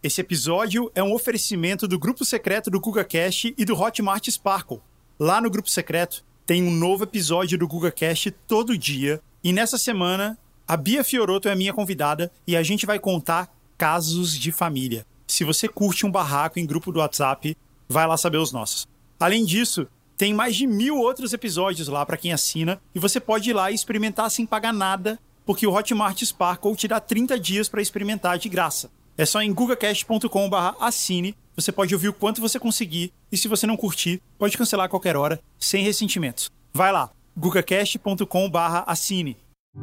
Esse episódio é um oferecimento do grupo secreto do GugaCast e do Hotmart Sparkle. Lá no grupo secreto tem um novo episódio do GugaCast todo dia. E nessa semana, a Bia Fiorotto é a minha convidada e a gente vai contar casos de família. Se você curte um barraco em grupo do WhatsApp, vai lá saber os nossos. Além disso, tem mais de 1000 outros episódios lá para quem assina e você pode ir lá e experimentar sem pagar nada, porque o Hotmart Sparkle te dá 30 dias para experimentar de graça. É só em gugacast.com/assine, você pode ouvir o quanto você conseguir e se você não curtir, pode cancelar a qualquer hora, sem ressentimentos. Vai lá, gugacast.com/assine.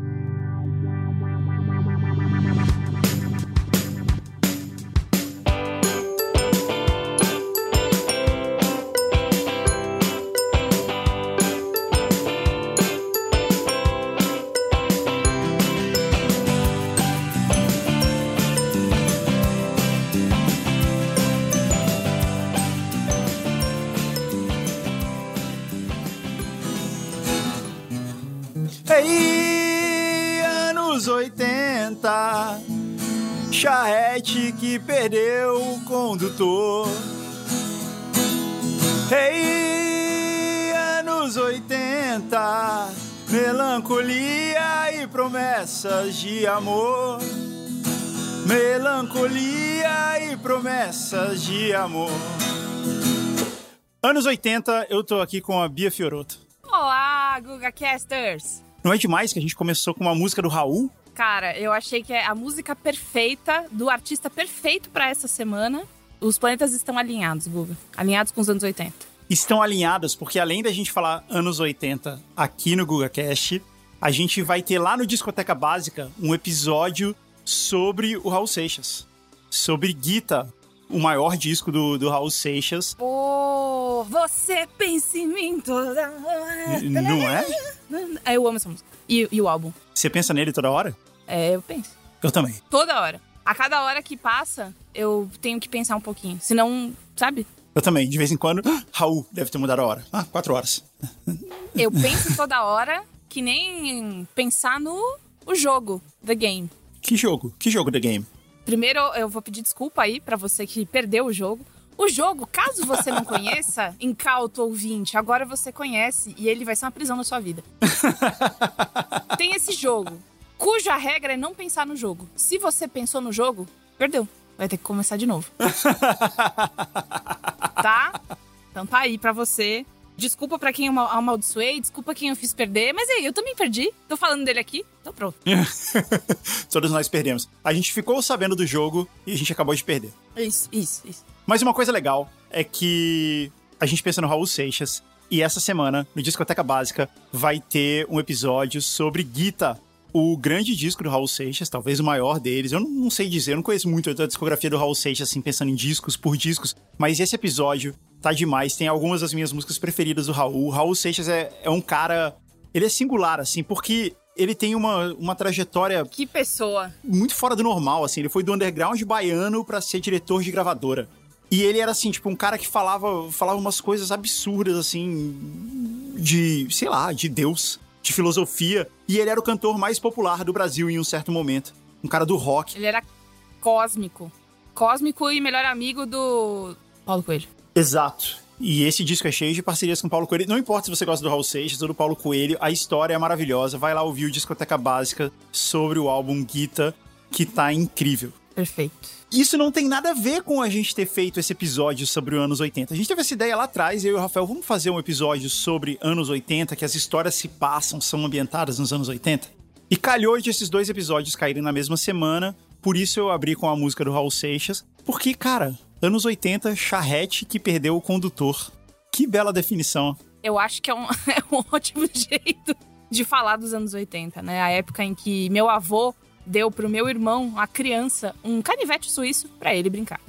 Ei, anos 80, charrete que perdeu o condutor. Ei, anos 80, melancolia e promessas de amor. Melancolia e promessas de amor. Anos 80, eu tô aqui com a Bia Fiorotto. Olá, GugaCasters! Não é demais que a gente começou com uma música do Raul? Cara, eu achei que é a música perfeita, do artista perfeito pra essa semana. Os planetas estão alinhados, Guga. Alinhados com os anos 80. Estão alinhados, porque além da gente falar anos 80 aqui no GugaCast, a gente vai ter lá no Discoteca Básica um episódio sobre o Raul Seixas. Sobre Guita, o maior disco do Raul Seixas. Oh, você pensa em mim toda hora. Não é? Eu amo essa música. E o álbum? Você pensa nele toda hora? É, eu penso. Eu também. Toda hora. A cada hora que passa, eu tenho que pensar um pouquinho. Senão, sabe? Eu também. De vez em quando, Raul deve ter mudado a hora. 4 horas. Eu penso toda hora que nem pensar no jogo, The Game. Que jogo? Que jogo The Game? Primeiro, eu vou pedir desculpa aí pra você que perdeu o jogo. O jogo, caso você não conheça, incauto ouvinte, agora você conhece e ele vai ser uma prisão na sua vida. Tem esse jogo, cuja regra é não pensar no jogo. Se você pensou no jogo, perdeu. Vai ter que começar de novo. Tá? Então tá aí pra você. Desculpa pra quem eu amaldiçoei, desculpa quem eu fiz perder, mas aí, eu também perdi. Tô falando dele aqui, então pronto. Todos nós perdemos. A gente ficou sabendo do jogo e a gente acabou de perder. Isso. Mas uma coisa legal é que a gente pensa no Raul Seixas e essa semana, no Discoteca Básica, vai ter um episódio sobre Guita, o grande disco do Raul Seixas, talvez o maior deles. Eu não sei dizer, eu não conheço muito a discografia do Raul Seixas, assim, pensando em discos por discos, mas esse episódio tá demais, tem algumas das minhas músicas preferidas do Raul. O Raul Seixas é um cara, ele é singular, assim, porque ele tem uma trajetória... Que pessoa! Muito fora do normal, assim, ele foi do underground baiano pra ser diretor de gravadora. E ele era, assim, tipo, um cara que falava umas coisas absurdas, assim, de, sei lá, de Deus, de filosofia. E ele era o cantor mais popular do Brasil em um certo momento. Um cara do rock. Ele era cósmico. Cósmico e melhor amigo do Paulo Coelho. Exato. E esse disco é cheio de parcerias com o Paulo Coelho. Não importa se você gosta do Raul Seixas ou do Paulo Coelho, a história é maravilhosa. Vai lá ouvir o Discoteca Básica sobre o álbum Guita, que tá incrível. Perfeito. Isso não tem nada a ver com a gente ter feito esse episódio sobre os anos 80. A gente teve essa ideia lá atrás, eu e o Rafael, vamos fazer um episódio sobre anos 80, que as histórias se passam, são ambientadas nos anos 80. E calhou de esses dois episódios caírem na mesma semana, por isso eu abri com a música do Raul Seixas, porque, cara, anos 80, charrete que perdeu o condutor. Que bela definição. Eu acho que é um ótimo jeito de falar dos anos 80, né? A época em que meu avô deu pro meu irmão, a criança, um canivete suíço pra ele brincar.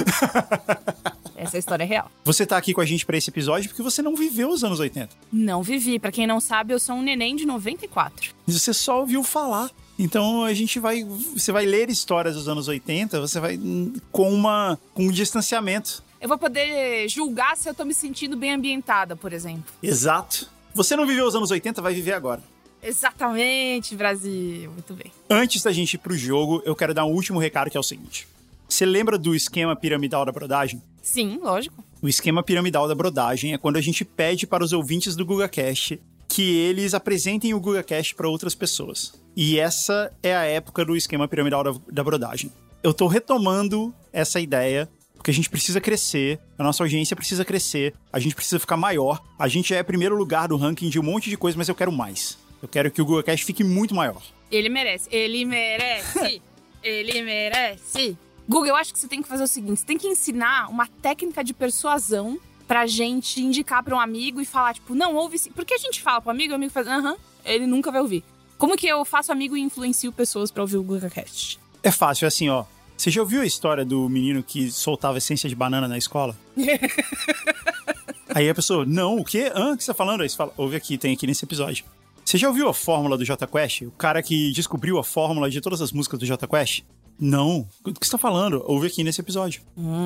Essa história é real. Você tá aqui com a gente pra esse episódio porque você não viveu os anos 80. Não vivi. Pra quem não sabe, eu sou um neném de 94. E você só ouviu falar. Então você vai ler histórias dos anos 80, você vai com um distanciamento. Eu vou poder julgar se eu tô me sentindo bem ambientada, por exemplo. Exato. Você não viveu os anos 80, vai viver agora. Exatamente, Brasil. Muito bem. Antes da gente ir pro jogo, eu quero dar um último recado que é o seguinte. Você lembra do esquema piramidal da brodagem? Sim, lógico. O esquema piramidal da brodagem é quando a gente pede para os ouvintes do GugaCast que eles apresentem o GugaCast para outras pessoas. E essa é a época do esquema piramidal da brodagem. Eu tô retomando essa ideia, porque a gente precisa crescer, a nossa audiência precisa crescer, a gente precisa ficar maior. A gente já é primeiro lugar do ranking de um monte de coisa, mas eu quero mais. Eu quero que o GugaCast fique muito maior. Ele merece. Ele merece. Ele merece. Guga, eu acho que você tem que fazer o seguinte, você tem que ensinar uma técnica de persuasão pra gente indicar pra um amigo e falar, tipo, não, ouve sim. Porque a gente fala pro amigo, o amigo faz, ele nunca vai ouvir. Como que eu faço amigo e influencio pessoas pra ouvir o GugaCast? É fácil, é assim, ó. Você já ouviu a história do menino que soltava essência de banana na escola? Aí a pessoa, não, o quê? O que você tá falando? Aí você fala, ouve aqui, tem aqui nesse episódio. Você já ouviu a fórmula do Jota Quest? O cara que descobriu a fórmula de todas as músicas do Jota Quest? Não. O que você tá falando? Ouve aqui nesse episódio.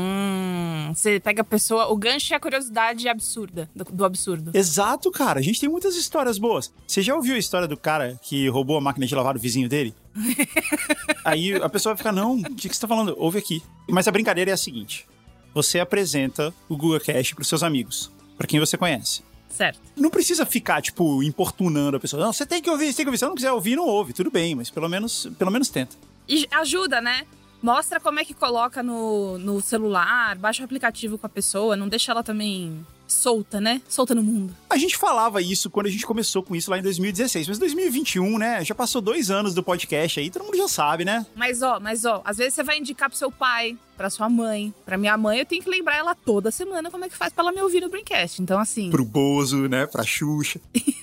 Você pega a pessoa... O gancho é a curiosidade absurda, do absurdo. Exato, cara. A gente tem muitas histórias boas. Você já ouviu a história do cara que roubou a máquina de lavar do vizinho dele? Aí a pessoa vai ficar, não, o que você tá falando? Ouve aqui. Mas a brincadeira é a seguinte. Você apresenta o GugaCast pros seus amigos, pra quem você conhece. Certo. Não precisa ficar, tipo, importunando a pessoa. Não, você tem que ouvir, você tem que ouvir. Se você não quiser ouvir, não ouve. Tudo bem, mas pelo menos tenta. E ajuda, né? Mostra como é que coloca no celular, baixa o aplicativo com a pessoa, não deixa ela também solta, né? Solta no mundo. A gente falava isso quando a gente começou com isso lá em 2016, mas 2021, né? Já passou 2 anos do podcast aí, todo mundo já sabe, né? Mas ó, às vezes você vai indicar pro seu pai, pra sua mãe. Pra minha mãe, eu tenho que lembrar ela toda semana como é que faz pra ela me ouvir no Braincast. Então, assim... Pro Bozo, né? Pra Xuxa.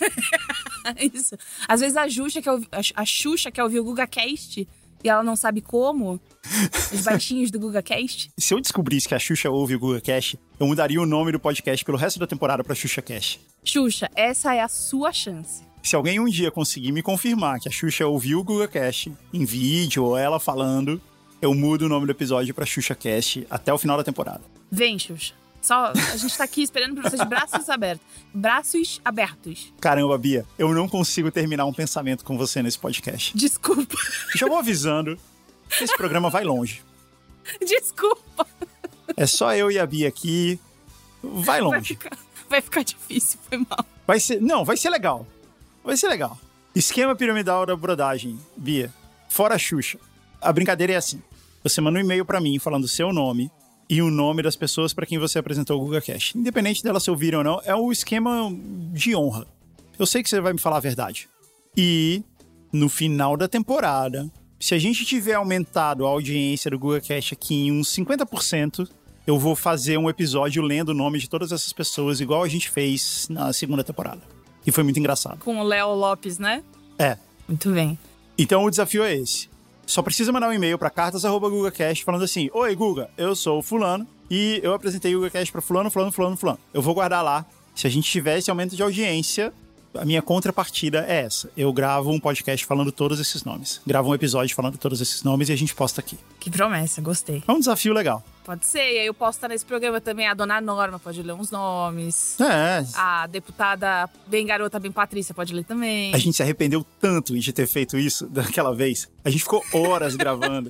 Isso. Às vezes a Xuxa quer ouvir o GugaCast e ela não sabe como. Os baixinhos do GugaCast. Se eu descobrisse que a Xuxa ouve o GugaCast, eu mudaria o nome do podcast pelo resto da temporada pra XuxaCast. Xuxa, essa é a sua chance. Se alguém um dia conseguir me confirmar que a Xuxa ouviu o GugaCast em vídeo ou ela falando, eu mudo o nome do episódio pra XuxaCast até o final da temporada. Vem, Xuxa. Só, a gente tá aqui esperando por você de braços abertos. Braços abertos. Caramba, Bia, eu não consigo terminar um pensamento com você nesse podcast. Desculpa. Já vou avisando que esse programa vai longe. Desculpa. É só eu e a Bia aqui. Vai longe. Vai ficar difícil, foi mal. Vai ser legal. Vai ser legal. Esquema piramidal da brodagem, Bia. Fora a Xuxa. A brincadeira é assim. Você manda um e-mail pra mim falando o seu nome e o nome das pessoas pra quem você apresentou o GugaCast. Independente delas se ouvirem ou não, é o esquema de honra. Eu sei que você vai me falar a verdade. E, no final da temporada, se a gente tiver aumentado a audiência do GugaCast aqui em uns 50%, eu vou fazer um episódio lendo o nome de todas essas pessoas, igual a gente fez na segunda temporada. E foi muito engraçado. Com o Léo Lopes, né? É. Muito bem. Então o desafio é esse. Só precisa mandar um e-mail para cartas@gugacast falando assim: oi, Guga, eu sou o fulano e eu apresentei o GugaCast para fulano. Eu vou guardar lá. Se a gente tiver esse aumento de audiência, a minha contrapartida é essa. Eu gravo um podcast falando todos esses nomes. Gravo um episódio falando todos esses nomes e a gente posta aqui. Que promessa, gostei. É um desafio legal. Pode ser, e aí eu posso estar nesse programa também. A dona Norma pode ler uns nomes. É. A deputada bem garota, bem Patrícia pode ler também. A gente se arrependeu tanto de ter feito isso daquela vez. A gente ficou horas gravando.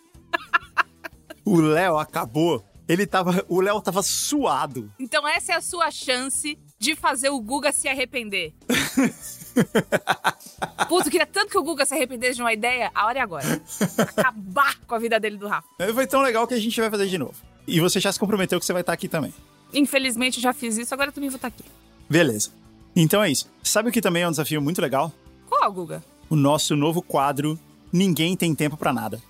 O Léo acabou. O Léo tava suado. Então essa é a sua chance de fazer o Guga se arrepender. Putz, eu queria tanto que o Guga se arrependesse de uma ideia. A hora é agora. Acabar com a vida dele do Rafa. Foi tão legal que a gente vai fazer de novo. E você já se comprometeu que você vai estar aqui também. Infelizmente eu já fiz isso, agora eu também vou estar aqui. Beleza. Então é isso. Sabe o que também é um desafio muito legal? Qual, Guga? O nosso novo quadro Ninguém Tem Tempo Pra Nada.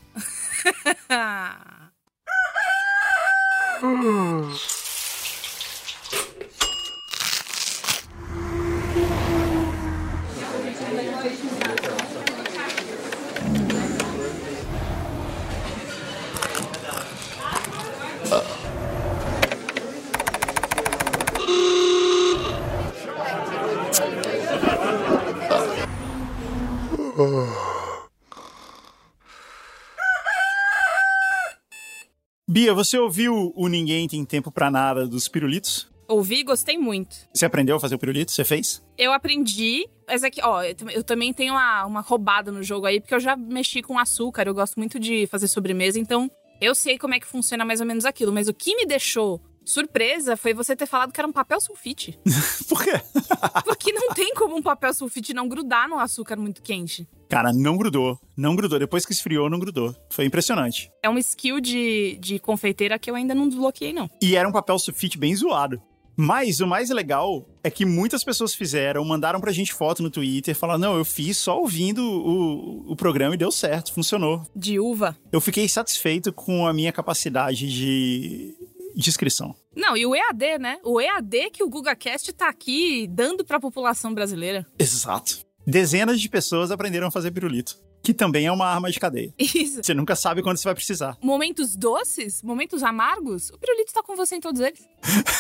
Bia, você ouviu o Ninguém Tem Tempo Pra Nada dos Pirulitos? Ouvi e gostei muito. Você aprendeu a fazer o pirulito? Você fez? Eu aprendi, mas aqui, ó, eu também tenho uma roubada no jogo aí, porque eu já mexi com açúcar, eu gosto muito de fazer sobremesa, então Eu sei como é que funciona mais ou menos aquilo, mas o que me deixou surpresa foi você ter falado que era um papel sulfite. Por quê? Porque não tem como um papel sulfite não grudar no açúcar muito quente. Cara, não grudou. Não grudou. Depois que esfriou, não grudou. Foi impressionante. É uma skill de confeiteira que eu ainda não desbloqueei, não. E era um papel sulfite bem zoado. Mas o mais legal é que muitas pessoas fizeram, mandaram pra gente foto no Twitter, falaram, não, eu fiz só ouvindo o programa e deu certo, funcionou. De uva. Eu fiquei satisfeito com a minha capacidade de inscrição. Não, e o EAD, né? O EAD que o GugaCast tá aqui dando pra população brasileira. Exato. Dezenas de pessoas aprenderam a fazer pirulito, que também é uma arma de cadeia. Isso. Você nunca sabe quando você vai precisar. Momentos doces, momentos amargos, o pirulito tá com você em todos eles.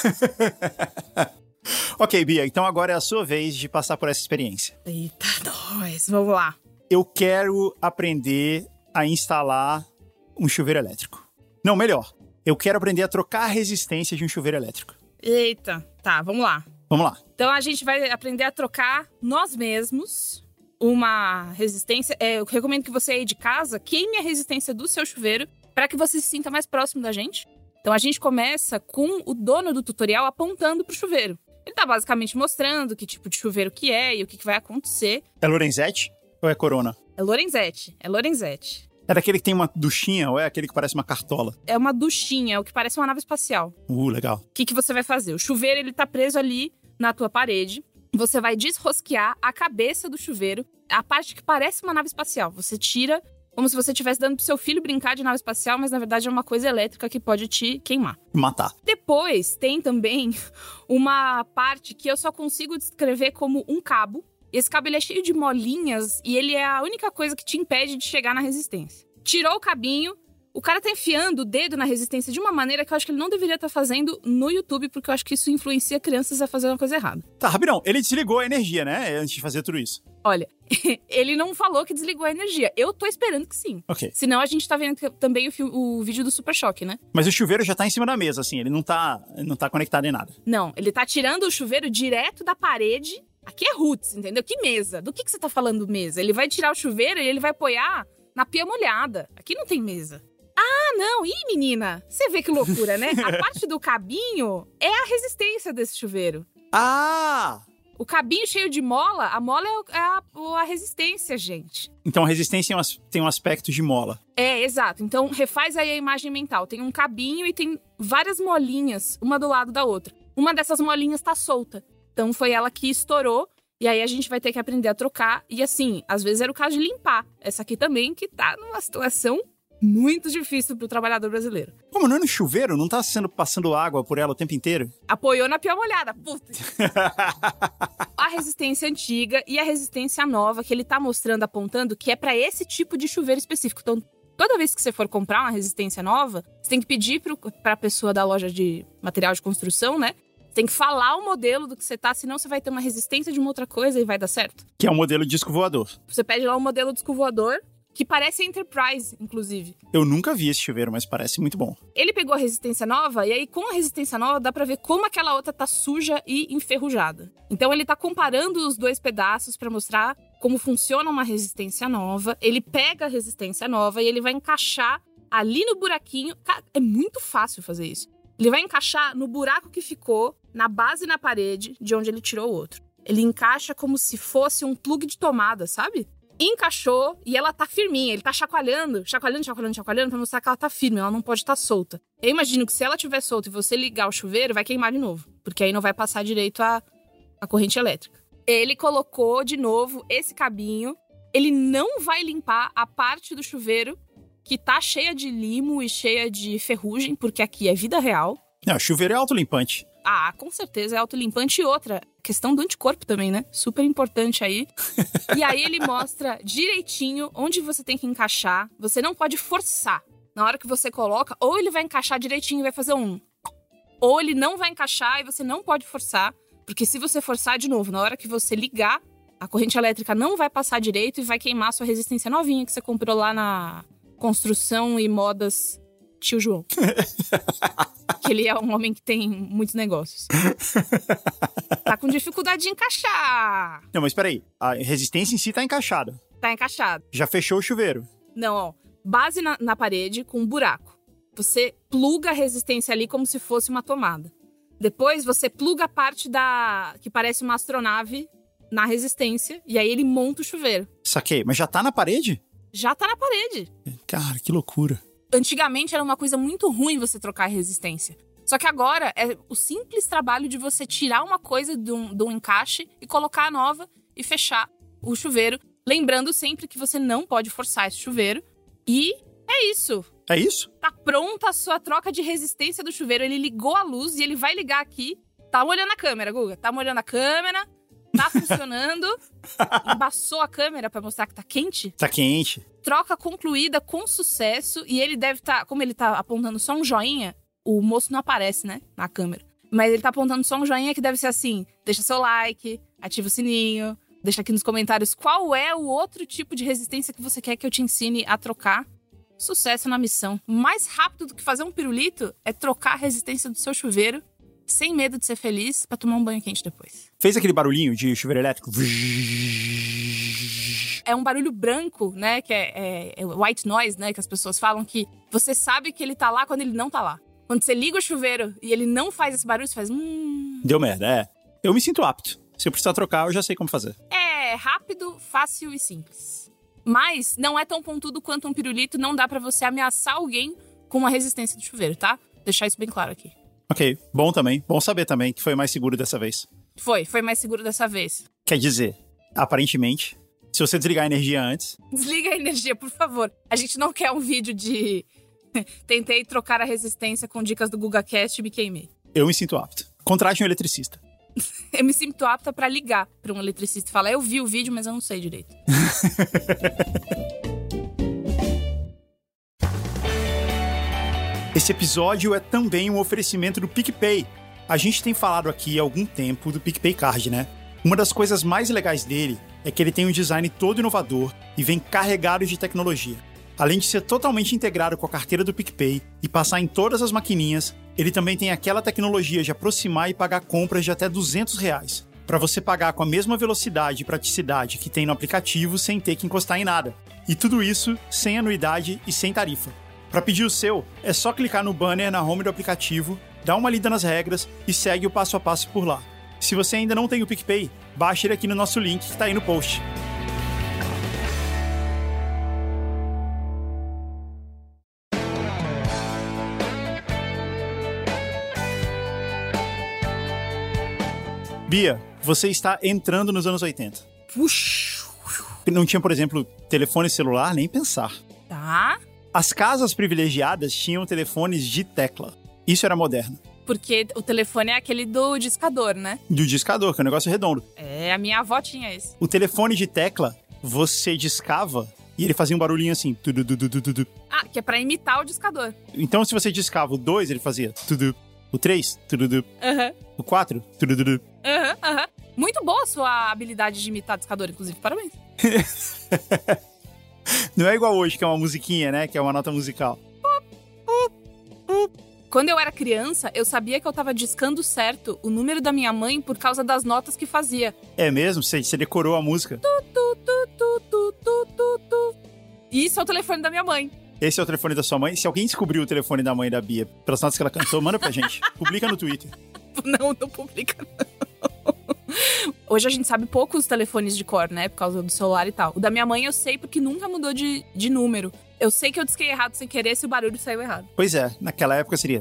Ok, Bia, então agora é a sua vez de passar por essa experiência. Eita, vamos lá. Eu quero aprender a instalar um chuveiro elétrico. Não, melhor. Eu quero aprender a trocar a resistência de um chuveiro elétrico. Eita, tá, vamos lá. Vamos lá. Então a gente vai aprender a trocar nós mesmos uma resistência. Eu recomendo que você aí de casa queime a resistência do seu chuveiro para que você se sinta mais próximo da gente. Então a gente começa com o dono do tutorial apontando pro chuveiro. Ele tá basicamente mostrando que tipo de chuveiro que é e o que vai acontecer. É Lorenzetti ou é Corona? É Lorenzetti. É daquele que tem uma duchinha ou é aquele que parece uma cartola? É uma duchinha, é o que parece uma nave espacial. Legal. O que você vai fazer? O chuveiro, ele tá preso ali na tua parede. Você vai desrosquear a cabeça do chuveiro, a parte que parece uma nave espacial. Você tira como se você estivesse dando pro seu filho brincar de nave espacial, mas na verdade é uma coisa elétrica que pode te queimar. Matar. Depois tem também uma parte que eu só consigo descrever como um cabo. Esse cabo ele é cheio de molinhas e ele é a única coisa que te impede de chegar na resistência. Tirou o cabinho, o cara tá enfiando o dedo na resistência de uma maneira que eu acho que ele não deveria estar fazendo no YouTube, porque eu acho que isso influencia crianças a fazer uma coisa errada. Tá, rapidão, ele desligou a energia, né? Antes de fazer tudo isso. Olha, ele não falou que desligou a energia. Eu tô esperando que sim. Ok. Senão a gente tá vendo também o vídeo do Super Choque, né? Mas o chuveiro já tá em cima da mesa, assim, ele não tá conectado em nada. Não, ele tá tirando o chuveiro direto da parede. Aqui é roots, entendeu? Que mesa? Do que você tá falando mesa? Ele vai tirar o chuveiro e ele vai apoiar na pia molhada. Aqui não tem mesa. Ah, não. Ih, menina, você vê que loucura, né? A parte do cabinho é a resistência desse chuveiro. Ah! O cabinho cheio de mola, a mola é a resistência, gente. Então a resistência tem um aspecto de mola. É, exato. Então refaz aí a imagem mental. Tem um cabinho e tem várias molinhas, uma do lado da outra. Uma dessas molinhas tá solta. Então foi ela que estourou. E aí a gente vai ter que aprender a trocar. E assim, às vezes era o caso de limpar. Essa aqui também, que tá numa situação muito difícil pro trabalhador brasileiro. Como não é no chuveiro? Não tá passando água por ela o tempo inteiro? Apoiou na pia molhada, puta. A resistência antiga e a resistência nova que ele tá mostrando, apontando, que é pra esse tipo de chuveiro específico. Então, toda vez que você for comprar uma resistência nova, você tem que pedir pra pessoa da loja de material de construção, né? Você tem que falar o modelo do que você tá, senão você vai ter uma resistência de uma outra coisa e vai dar certo. Que é o modelo disco voador. Você pede lá um modelo disco voador, que parece Enterprise, inclusive. Eu nunca vi esse chuveiro, mas parece muito bom. Ele pegou a resistência nova, e aí com a resistência nova dá pra ver como aquela outra tá suja e enferrujada. Então ele tá comparando os dois pedaços pra mostrar como funciona uma resistência nova. Ele pega a resistência nova e ele vai encaixar ali no buraquinho. Cara, é muito fácil fazer isso. Ele vai encaixar no buraco que ficou na base na parede de onde ele tirou o outro. Ele encaixa como se fosse um plug de tomada, sabe? Encaixou e ela tá firminha. Ele tá chacoalhando pra mostrar que ela tá firme, ela não pode estar solta. Eu imagino que se ela estiver solta e você ligar o chuveiro, vai queimar de novo, porque aí não vai passar direito a corrente elétrica. Ele colocou de novo esse cabinho. Ele não vai limpar a parte do chuveiro que tá cheia de limo e cheia de ferrugem, porque aqui é vida real. Não, o chuveiro é autolimpante. Ah, com certeza é autolimpante. E outra, questão do anticorpo também, né? Super importante aí. E aí ele mostra direitinho onde você tem que encaixar. Você não pode forçar. Na hora que você coloca, ou ele vai encaixar direitinho e vai fazer um... Ou ele não vai encaixar e você não pode forçar. Porque se você forçar de novo, na hora que você ligar, a corrente elétrica não vai passar direito e vai queimar a sua resistência novinha que você comprou lá na Construção e Modas Tio João. Que ele é um homem que tem muitos negócios. Tá com dificuldade de encaixar. Não, mas peraí. A resistência em si tá encaixada. Tá encaixado. Já fechou o chuveiro. Não, ó. Base na parede com um buraco. Você pluga a resistência ali como se fosse uma tomada. Depois você pluga a parte que parece uma astronave na resistência. E aí ele monta o chuveiro. Saquei. Mas já tá na parede? Já tá na parede. Cara, que loucura. Antigamente era uma coisa muito ruim você trocar a resistência. Só que agora é o simples trabalho de você tirar uma coisa de um encaixe e colocar a nova e fechar o chuveiro. Lembrando sempre que você não pode forçar esse chuveiro. E é isso. É isso? Tá pronta a sua troca de resistência do chuveiro. Ele ligou a luz e ele vai ligar aqui. Tá molhando a câmera, Guga. Tá molhando a câmera. Tá funcionando. Embaçou a câmera pra mostrar que tá quente. Tá quente. Troca concluída com sucesso. E ele deve estar... Como ele tá apontando só um joinha, o moço não aparece, né? Na câmera. Mas ele tá apontando só um joinha que deve ser assim. Deixa seu like, ativa o sininho. Deixa aqui nos comentários qual é o outro tipo de resistência que você quer que eu te ensine a trocar. Sucesso na missão. Mais rápido do que fazer um pirulito é trocar a resistência do seu chuveiro sem medo de ser feliz pra tomar um banho quente depois. Fez aquele barulhinho de chuveiro elétrico? É um barulho branco, né? Que é white noise, né? Que as pessoas falam que você sabe que ele tá lá quando ele não tá lá. Quando você liga o chuveiro e ele não faz esse barulho, você faz... Deu merda, é. Eu me sinto apto. Se eu precisar trocar, eu já sei como fazer. É rápido, fácil e simples. Mas não é tão pontudo quanto um pirulito, não dá pra você ameaçar alguém com uma resistência do chuveiro, tá? Deixar isso bem claro aqui. Ok, bom também. Bom saber também que foi mais seguro dessa vez. Foi mais seguro dessa vez. Quer dizer, aparentemente, se você desligar a energia antes... Desliga a energia, por favor. A gente não quer um vídeo de... Tentei trocar a resistência com dicas do GugaCast e me queimei. Eu me sinto apto. Contrate um eletricista. Eu me sinto apta pra ligar pra um eletricista e falar, eu vi o vídeo, mas eu não sei direito. Esse episódio é também um oferecimento do PicPay. A gente tem falado aqui há algum tempo do PicPay Card, né? Uma das coisas mais legais dele é que ele tem um design todo inovador e vem carregado de tecnologia. Além de ser totalmente integrado com a carteira do PicPay e passar em todas as maquininhas, ele também tem aquela tecnologia de aproximar e pagar compras de até R$200, para você pagar com a mesma velocidade e praticidade que tem no aplicativo sem ter que encostar em nada. E tudo isso sem anuidade e sem tarifa. Para pedir o seu, é só clicar no banner na home do aplicativo, dá uma lida nas regras e segue o passo a passo por lá. Se você ainda não tem o PicPay, baixe ele aqui no nosso link que está aí no post. Bia, você está entrando nos anos 80. Puxa. Não tinha, por exemplo, telefone celular, nem pensar. Tá. As casas privilegiadas tinham telefones de tecla. Isso era moderno. Porque o telefone é aquele do discador, né? Do discador, que é um negócio redondo. É, a minha avó tinha esse. O telefone de tecla, você discava e ele fazia um barulhinho assim. Tudu. Ah, que é pra imitar o discador. Então, se você discava o 2, ele fazia tudu. O 3, tudu. Aham. O 4, tudu. Aham. Muito boa a sua habilidade de imitar discador, inclusive. Parabéns. Não é igual hoje, que é uma musiquinha, né? Que é uma nota musical. Quando eu era criança, eu sabia que eu tava discando certo o número da minha mãe por causa das notas que fazia. É mesmo? Você decorou a música? E isso é o telefone da minha mãe. Esse é o telefone da sua mãe? Se alguém descobriu o telefone da mãe da Bia pelas notas que ela cantou, manda pra gente. Publica no Twitter. Não publica não. Hoje a gente sabe poucos telefones de cor, né? Por causa do celular e tal. O da minha mãe eu sei porque nunca mudou de número. Eu sei que eu disquei errado sem querer se o barulho saiu errado. Pois é, naquela época seria...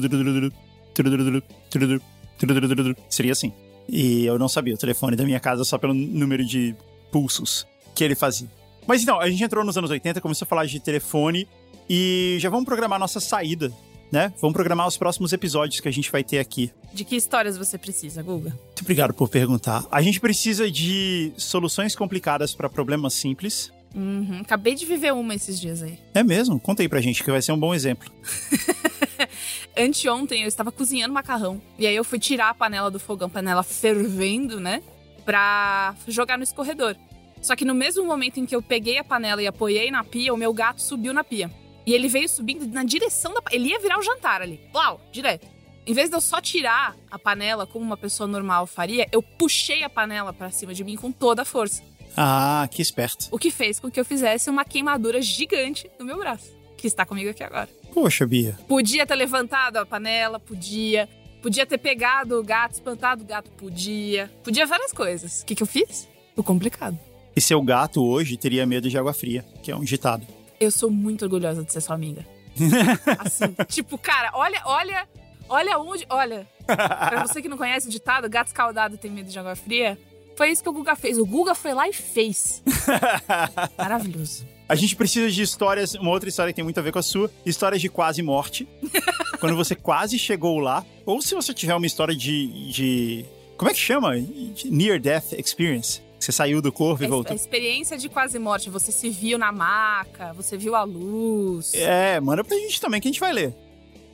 Seria assim. E eu não sabia o telefone da minha casa só pelo número de pulsos que ele fazia. Mas então, a gente entrou nos anos 80, começou a falar de telefone e já vamos programar nossa saída, né? Vamos programar os próximos episódios que a gente vai ter aqui. De que histórias você precisa, Guga? Muito obrigado por perguntar. A gente precisa de soluções complicadas para problemas simples. Acabei de viver uma esses dias aí. É mesmo? Conta aí pra gente, que vai ser um bom exemplo. Anteontem eu estava cozinhando macarrão. E aí eu fui tirar a panela do fogão, panela fervendo, né? Pra jogar no escorredor. Só que no mesmo momento em que eu peguei a panela e apoiei na pia, o meu gato subiu na pia. E ele veio subindo na direção da... Ele ia virar o jantar ali. Uau, direto. Em vez de eu só tirar a panela como uma pessoa normal faria, eu puxei a panela pra cima de mim com toda a força. Ah, que esperto. O que fez com que eu fizesse uma queimadura gigante no meu braço, que está comigo aqui agora. Poxa, Bia. Podia ter levantado a panela, podia. Podia ter pegado o gato, espantado o gato, podia. Podia várias coisas. O que eu fiz? O complicado. E seu gato hoje teria medo de água fria, que é um ditado. Eu sou muito orgulhosa de ser sua amiga. Assim, tipo, cara, olha onde... Olha, pra você que não conhece o ditado, gato escaldado tem medo de água fria, foi isso que o Guga fez. O Guga foi lá e fez. Maravilhoso. A gente precisa de histórias, uma outra história que tem muito a ver com a sua, histórias de quase morte. Quando você quase chegou lá, ou se você tiver uma história de como é que chama? Near Death Experience. Você saiu do corpo e voltou. A experiência de quase morte, você se viu na maca, você viu a luz. Manda pra gente também que a gente vai ler.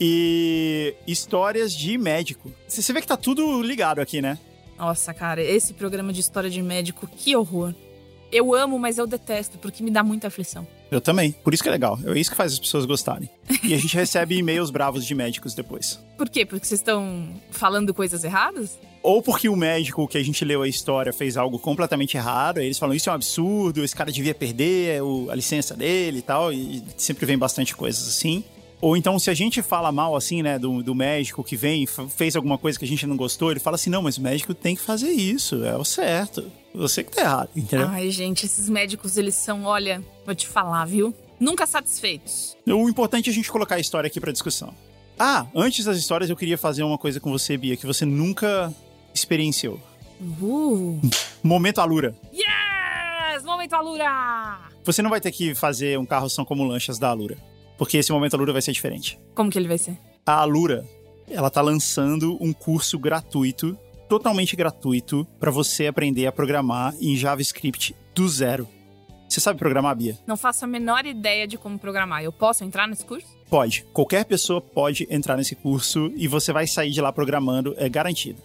E histórias de médico. Você vê que tá tudo ligado aqui, né? Nossa, cara, esse programa de história de médico, que horror. Eu amo, mas eu detesto, porque me dá muita aflição. Eu também. Por isso que é legal. É isso que faz as pessoas gostarem. E a gente recebe e-mails bravos de médicos depois. Por quê? Porque vocês estão falando coisas erradas? Ou porque o médico que a gente leu a história fez algo completamente errado, aí eles falam, isso é um absurdo, esse cara devia perder a licença dele e tal, e sempre vem bastante coisas assim. Ou então, se a gente fala mal, assim, né, do médico que vem e fez alguma coisa que a gente não gostou, ele fala assim, não, mas o médico tem que fazer isso, é o certo. Você que tá errado, entendeu? Ai, gente, esses médicos, eles são, olha, vou te falar, viu? Nunca satisfeitos. O importante é a gente colocar a história aqui pra discussão. Antes das histórias, eu queria fazer uma coisa com você, Bia, que você nunca experienciou. Momento Alura. Yes! Momento Alura! Você não vai ter que fazer um carroção como lanchas da Alura. Porque esse Momento Alura vai ser diferente. Como que ele vai ser? A Alura, ela tá lançando um curso gratuito, totalmente gratuito, pra você aprender a programar em JavaScript do zero. Você sabe programar, Bia? Não faço a menor ideia de como programar. Eu posso entrar nesse curso? Pode. Qualquer pessoa pode entrar nesse curso e você vai sair de lá programando, é garantido.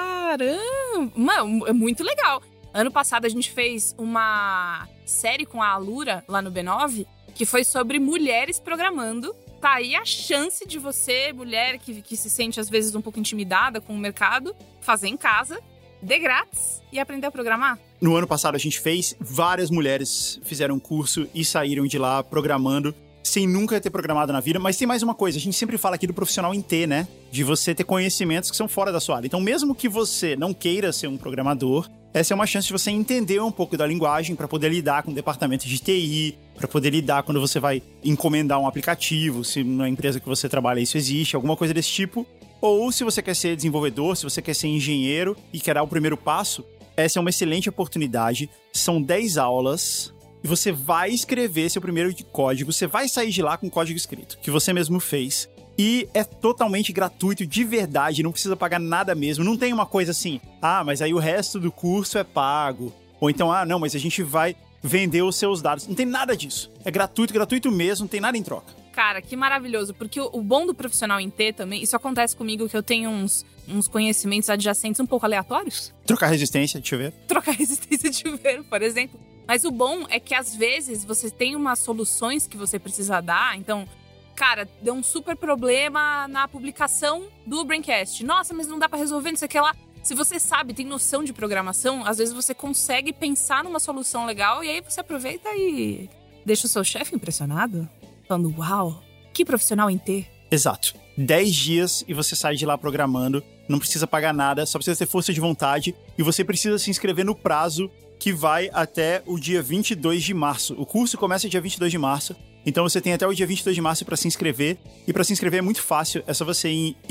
Caramba! Mano, é muito legal. Ano passado a gente fez uma série com a Alura, lá no B9, que foi sobre mulheres programando. Tá aí a chance de você, mulher que se sente às vezes um pouco intimidada com o mercado, fazer em casa, de grátis, e aprender a programar. No ano passado a gente fez, várias mulheres fizeram um curso e saíram de lá programando, sem nunca ter programado na vida. Mas tem mais uma coisa, a gente sempre fala aqui do profissional em T, né? De você ter conhecimentos que são fora da sua área. Então, mesmo que você não queira ser um programador, essa é uma chance de você entender um pouco da linguagem para poder lidar com o departamento de TI, para poder lidar quando você vai encomendar um aplicativo, se na empresa que você trabalha isso existe, alguma coisa desse tipo. Ou se você quer ser desenvolvedor, se você quer ser engenheiro e quer dar o primeiro passo, essa é uma excelente oportunidade. São 10 aulas e você vai escrever seu primeiro código, você vai sair de lá com o código escrito, que você mesmo fez. E é totalmente gratuito, de verdade, não precisa pagar nada mesmo. Não tem uma coisa assim, mas aí o resto do curso é pago. Ou então, não, mas a gente vai vender os seus dados. Não tem nada disso. É gratuito mesmo, não tem nada em troca. Cara, que maravilhoso, porque o bom do profissional em T também, isso acontece comigo, que eu tenho uns conhecimentos adjacentes um pouco aleatórios. Trocar resistência de chuveiro. Trocar resistência de chuveiro, por exemplo. Mas o bom é que às vezes você tem umas soluções que você precisa dar, então... Cara, deu um super problema na publicação do Braincast. Nossa, mas não dá pra resolver, não sei o que lá. Se você sabe, tem noção de programação, às vezes você consegue pensar numa solução legal e aí você aproveita e deixa o seu chefe impressionado. Falando, uau, que profissional em T. Exato. 10 dias e você sai de lá programando. Não precisa pagar nada, só precisa ter força de vontade. E você precisa se inscrever no prazo que vai até o dia 22 de março. O curso começa dia 22 de março. Então você tem até o dia 22 de março para se inscrever. E para se inscrever é muito fácil, é só você ir em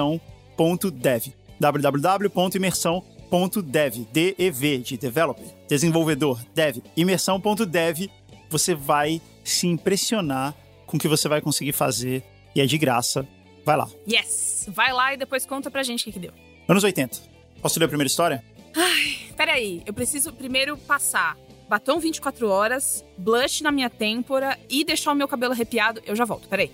imersão.dev. www.imersão.dev. D-E-V, de developer, desenvolvedor, dev. Imersão.dev. Você vai se impressionar com o que você vai conseguir fazer. E é de graça. Vai lá. Yes! Vai lá e depois conta pra gente o que deu. Anos 80. Posso ler a primeira história? Peraí, eu preciso primeiro passar batom 24 horas, blush na minha têmpora e deixar o meu cabelo arrepiado. Eu já volto, peraí.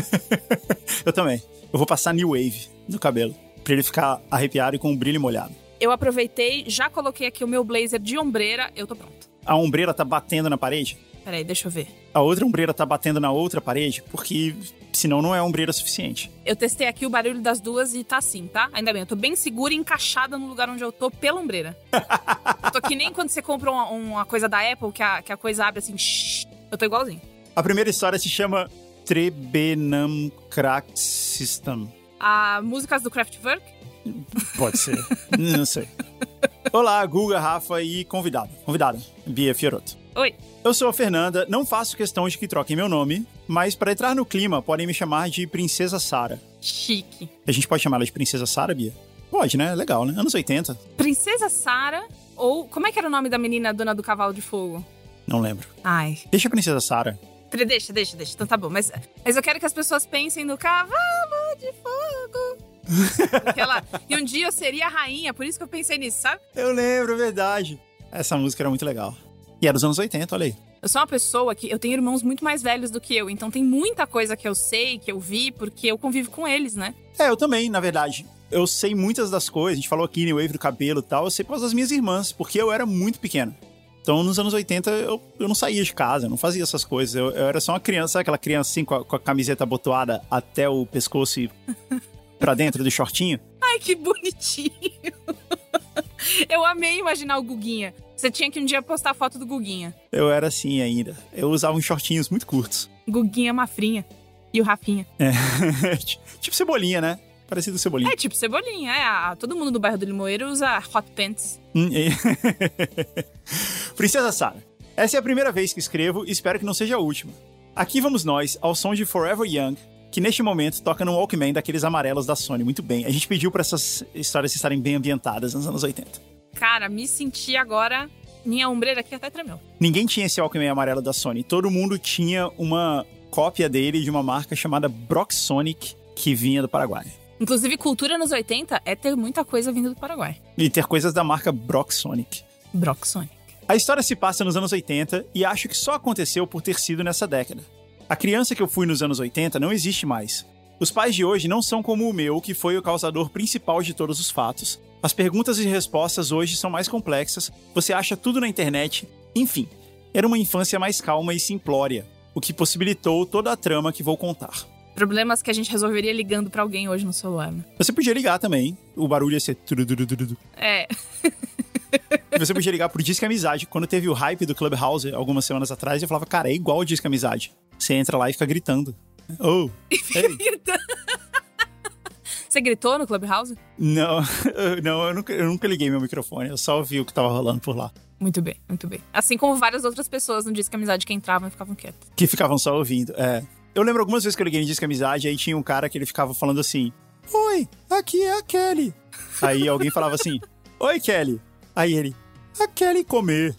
Eu também. Eu vou passar New Wave no cabelo, pra ele ficar arrepiado e com um brilho molhado. Eu aproveitei, já coloquei aqui o meu blazer de ombreira, eu tô pronto. A ombreira tá batendo na parede? Peraí, deixa eu ver. A outra ombreira tá batendo na outra parede, porque senão não é ombreira suficiente. Eu testei aqui o barulho das duas e tá assim, tá? Ainda bem, eu tô bem segura e encaixada no lugar onde eu tô pela ombreira. Eu tô que nem quando você compra uma coisa da Apple, que a coisa abre assim, shh, eu tô igualzinho. A primeira história se chama Strebenamkraxistam. Músicas do Kraftwerk? Pode ser. Não sei. Olá, Guga, Rafa e convidada, Bia Fiorotto. Oi. Eu sou a Fernanda, não faço questão de que troquem meu nome, mas para entrar no clima, podem me chamar de Princesa Sara. Chique. A gente pode chamar ela de Princesa Sara, Bia? Pode, né? Legal, né? Anos 80. Princesa Sara ou... Como é que era o nome da menina dona do cavalo de fogo? Não lembro. Ai. Deixa a Princesa Sara. Deixa. Então tá bom. Mas eu quero que as pessoas pensem no cavalo de fogo. E um dia eu seria a rainha, por isso que eu pensei nisso, sabe? Eu lembro, verdade. Essa música era muito legal. E era dos anos 80, olha aí. Eu sou uma pessoa que... Eu tenho irmãos muito mais velhos do que eu, então tem muita coisa que eu sei, que eu vi, porque eu convivo com eles, né? Eu também, na verdade. Eu sei muitas das coisas. A gente falou aqui, New Wave do cabelo e tal. Eu sei por causa das minhas irmãs, porque eu era muito pequeno. Então, nos anos 80, eu não saía de casa, eu não fazia essas coisas. Eu era só uma criança, sabe aquela criança assim, com a camiseta abotoada até o pescoço e pra dentro do shortinho? Ai, que bonitinho! Eu amei imaginar o Guguinha. Você tinha que um dia postar foto do Guguinha. Eu era assim ainda. Eu usava uns shortinhos muito curtos. Guguinha Mafrinha. E o Rafinha. Tipo Cebolinha, né? Parecido com Cebolinha. Tipo Cebolinha. Todo mundo do bairro do Limoeiro usa hot pants. Princesa Sara, essa é a primeira vez que escrevo e espero que não seja a última. Aqui vamos nós, ao som de Forever Young, que neste momento toca no Walkman daqueles amarelos da Sony. Muito bem. A gente pediu pra essas histórias estarem bem ambientadas nos anos 80. Cara, me senti agora... Minha ombreira aqui até tremeu. Ninguém tinha esse Walkman amarelo da Sony. Todo mundo tinha uma cópia dele de uma marca chamada Broxonic, que vinha do Paraguai. Inclusive, cultura nos 80 é ter muita coisa vindo do Paraguai. E ter coisas da marca Broxonic. Broxonic. A história se passa nos anos 80 e acho que só aconteceu por ter sido nessa década. A criança que eu fui nos anos 80 não existe mais. Os pais de hoje não são como o meu, que foi o causador principal de todos os fatos. As perguntas e respostas hoje são mais complexas, você acha tudo na internet. Enfim, era uma infância mais calma e simplória, o que possibilitou toda a trama que vou contar. Problemas que a gente resolveria ligando pra alguém hoje no celular, né? Você podia ligar também, o barulho ia ser... Você podia ligar pro Disque Amizade. Quando teve o hype do Clubhouse, algumas semanas atrás, eu falava, cara, é igual o Disque Amizade. Você entra lá e fica gritando. Oh, fica gritando. Você gritou no Clubhouse? Não, eu nunca liguei meu microfone, eu só ouvi o que tava rolando por lá. Muito bem. Assim como várias outras pessoas no Disque Amizade que entravam e ficavam quietas. Que ficavam só ouvindo, Eu lembro algumas vezes que eu liguei no Disque Amizade, aí tinha um cara que ele ficava falando assim, oi, aqui é a Kelly. Aí alguém falava assim, oi, Kelly. Aí ele, a Kelly comer.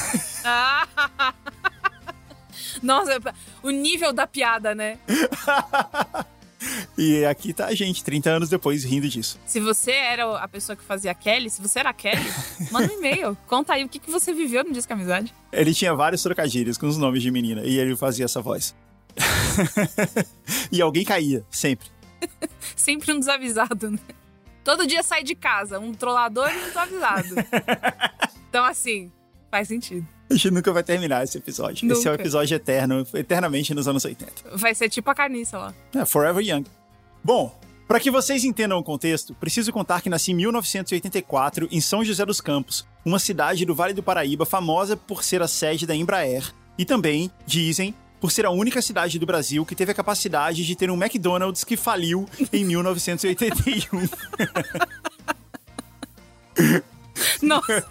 Nossa, o nível da piada, né? E aqui tá a gente, 30 anos depois, rindo disso. Se você era a pessoa que fazia a Kelly, se você era a Kelly, manda um e-mail. Conta aí o que você viveu no Disque Amizade. Ele tinha vários trocadilhos com os nomes de menina, e ele fazia essa voz. E alguém caía, sempre. Sempre um desavisado, né? Todo dia sai de casa, um trollador e um desavisado. Então, assim, faz sentido. A gente nunca vai terminar esse episódio. Nunca. Esse é um episódio eterno, eternamente nos anos 80. Vai ser tipo a carniça lá. Forever Young. Bom, para que vocês entendam o contexto, preciso contar que nasci em 1984 em São José dos Campos, uma cidade do Vale do Paraíba famosa por ser a sede da Embraer e também, dizem, por ser a única cidade do Brasil que teve a capacidade de ter um McDonald's que faliu em 1981. Nossa.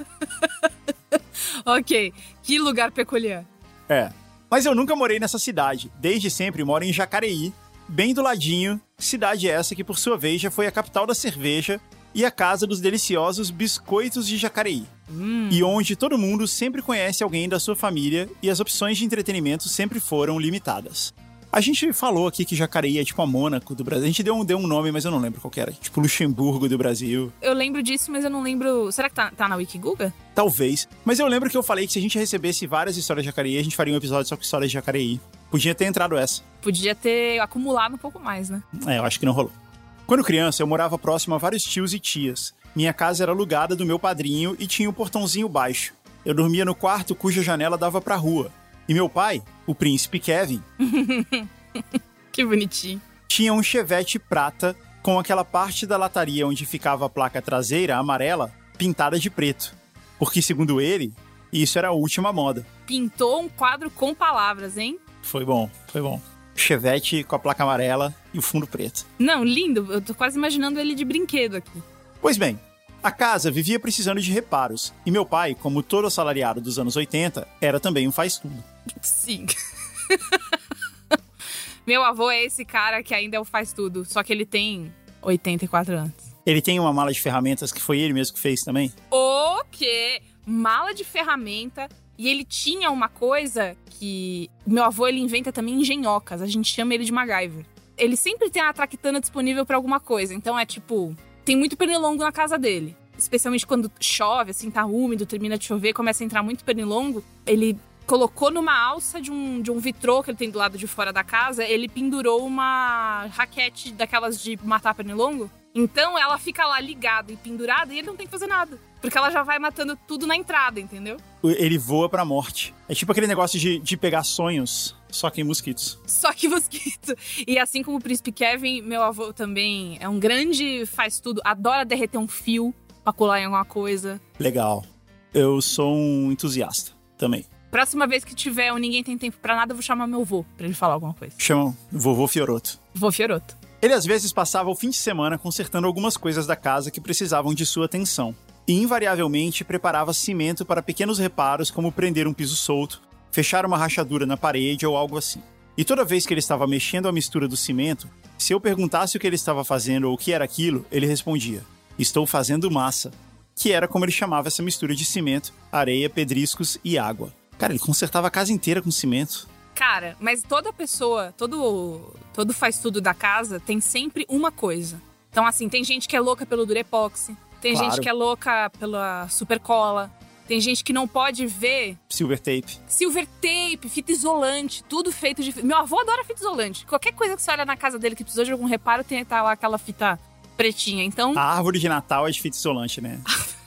Ok, que lugar peculiar. Mas eu nunca morei nessa cidade. Desde sempre moro em Jacareí, bem do ladinho, cidade essa que por sua vez já foi a capital da cerveja e a casa dos deliciosos biscoitos de Jacareí. E onde todo mundo sempre conhece alguém da sua família e as opções de entretenimento sempre foram limitadas. A gente falou aqui que Jacareí é tipo a Mônaco do Brasil. A gente deu um nome, mas eu não lembro qual que era. Tipo Luxemburgo do Brasil. Eu lembro disso, mas eu não lembro... Será que tá na Wikiguga? Talvez. Mas eu lembro que eu falei que se a gente recebesse várias histórias de Jacareí, a gente faria um episódio só com histórias de Jacareí. Podia ter entrado essa. Podia ter acumulado um pouco mais, né? Eu acho que não rolou. Quando criança, eu morava próximo a vários tios e tias. Minha casa era alugada do meu padrinho e tinha um portãozinho baixo. Eu dormia no quarto cuja janela dava pra rua. E meu pai, o príncipe Kevin... Que bonitinho. Tinha um Chevette prata com aquela parte da lataria onde ficava a placa traseira amarela pintada de preto. Porque, segundo ele, isso era a última moda. Pintou um quadro com palavras, hein? Foi bom, foi bom. Chevette com a placa amarela e o fundo preto. Não, lindo. Eu tô quase imaginando ele de brinquedo aqui. Pois bem, a casa vivia precisando de reparos. E meu pai, como todo assalariado dos anos 80, era também um faz-tudo. Sim. Meu avô é esse cara que ainda é o faz-tudo. Só que ele tem 84 anos. Ele tem uma mala de ferramentas que foi ele mesmo que fez também? O quê? Mala de ferramenta. E ele tinha uma coisa que... Meu avô, ele inventa também engenhocas. A gente chama ele de MacGyver. Ele sempre tem a traquitana disponível pra alguma coisa. Então é tipo... Tem muito pernilongo na casa dele. Especialmente quando chove, assim, tá úmido, termina de chover, começa a entrar muito pernilongo. Ele colocou numa alça de um vitrô que ele tem do lado de fora da casa, ele pendurou uma raquete daquelas de matar pernilongo. Então ela fica lá ligada e pendurada e ele não tem que fazer nada. Porque ela já vai matando tudo na entrada, entendeu? Ele voa pra morte. É tipo aquele negócio de pegar sonhos, só que em mosquitos. Só que mosquito. E assim como o príncipe Kevin, meu avô também é um grande faz-tudo. Adora derreter um fio pra colar em alguma coisa. Legal. Eu sou um entusiasta também. Próxima vez que tiver o Ninguém Tem Tempo Pra Nada, eu vou chamar meu avô pra ele falar alguma coisa. Chamam vovô Fioroto. Vô Fioroto. Ele às vezes passava o fim de semana consertando algumas coisas da casa que precisavam de sua atenção. E invariavelmente preparava cimento para pequenos reparos como prender um piso solto, fechar uma rachadura na parede ou algo assim. E toda vez que ele estava mexendo a mistura do cimento, se eu perguntasse o que ele estava fazendo ou o que era aquilo, ele respondia: "Estou fazendo massa", que era como ele chamava essa mistura de cimento, areia, pedriscos e água. Cara, ele consertava a casa inteira com cimento. Cara, mas toda pessoa, todo faz-tudo da casa tem sempre uma coisa. Então, assim, tem gente que é louca pelo Durepoxi, tem Claro. gente que é louca pela Supercola, tem gente que não pode ver Silver tape. silver tape, fita isolante, tudo feito de... Meu avô adora fita isolante. Qualquer coisa que você olha na casa dele que precisou de algum reparo, tem tá lá aquela fita pretinha. Então, A árvore de Natal é de fita isolante, né?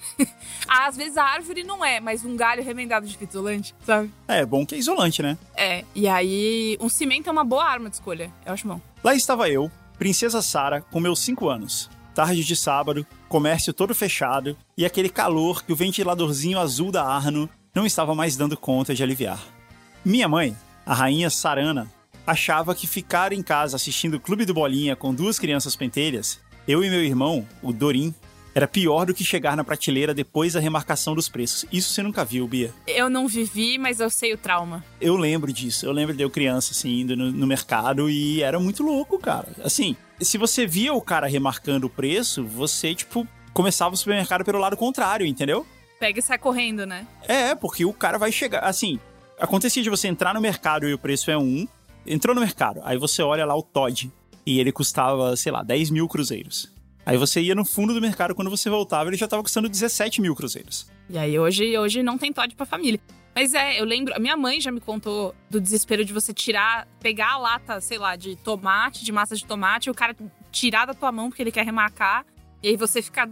às vezes a árvore não é, mas um galho remendado de fita isolante, sabe? É bom que é isolante, né? É, e aí um cimento é uma boa arma de escolha, eu acho bom. Lá estava eu, Princesa Sara, com meus 5 anos. Tarde de sábado, comércio todo fechado e aquele calor que o ventiladorzinho azul da Arno não estava mais dando conta de aliviar. Minha mãe, a rainha Sarana, achava que ficar em casa assistindo o Clube do Bolinha com 2 crianças pentelhas, eu e meu irmão, o Dorim, era pior do que chegar na prateleira depois da remarcação dos preços. Isso você nunca viu, Bia? Eu não vivi, mas eu sei o trauma. Eu lembro disso. Eu lembro de eu criança, assim, indo no mercado e era muito louco, cara. Assim, se você via o cara remarcando o preço, você, tipo, começava o supermercado pelo lado contrário, entendeu? Pega e sai correndo, né? É, porque o cara vai chegar... Assim, acontecia de você entrar no mercado e o preço é 1. Entrou no mercado, aí você olha lá o Todd e ele custava, sei lá, 10 mil cruzeiros. Aí você ia no fundo do mercado, quando você voltava, ele já tava custando 17 mil cruzeiros. E aí hoje não tem Todd pra família. Mas eu lembro, a minha mãe já me contou do desespero de você pegar a lata, sei lá, de tomate, de massa de tomate, e o cara tirar da tua mão porque ele quer remarcar, e aí você fica,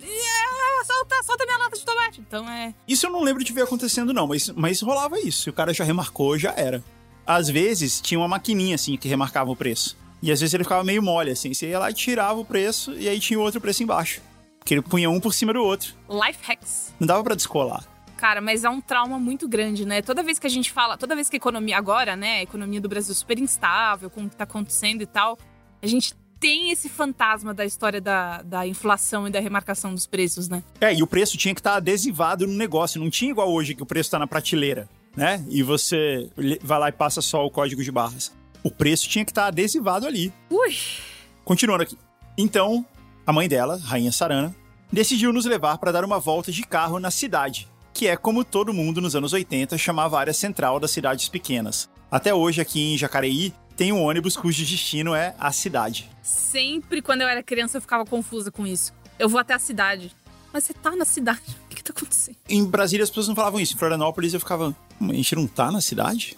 solta minha lata de tomate. Então Isso eu não lembro de ver acontecendo não, mas rolava isso. Se o cara já remarcou, já era. Às vezes tinha uma maquininha assim que remarcava o preço. E às vezes ele ficava meio mole, assim. Você ia lá e tirava o preço, e aí tinha outro preço embaixo. Porque ele punha um por cima do outro. Life hacks. Não dava pra descolar. Cara, mas é um trauma muito grande, né? Toda vez que a gente fala, toda vez que a economia agora, né? A economia do Brasil super instável, com o que tá acontecendo e tal. A gente tem esse fantasma da história da inflação e da remarcação dos preços, né? E o preço tinha que estar adesivado no negócio. Não tinha igual hoje, que o preço tá na prateleira, né? E você vai lá e passa só o código de barras. O preço tinha que estar adesivado ali. Ui! Continuando aqui. Então, a mãe dela, Rainha Sarana, decidiu nos levar para dar uma volta de carro na cidade, que é como todo mundo nos anos 80 chamava a área central das cidades pequenas. Até hoje, aqui em Jacareí, tem um ônibus cujo destino é a cidade. Sempre quando eu era criança eu ficava confusa com isso. Eu vou até a cidade. Mas você tá na cidade. O que tá acontecendo? Em Brasília as pessoas não falavam isso. Em Florianópolis eu ficava, a gente não tá na cidade?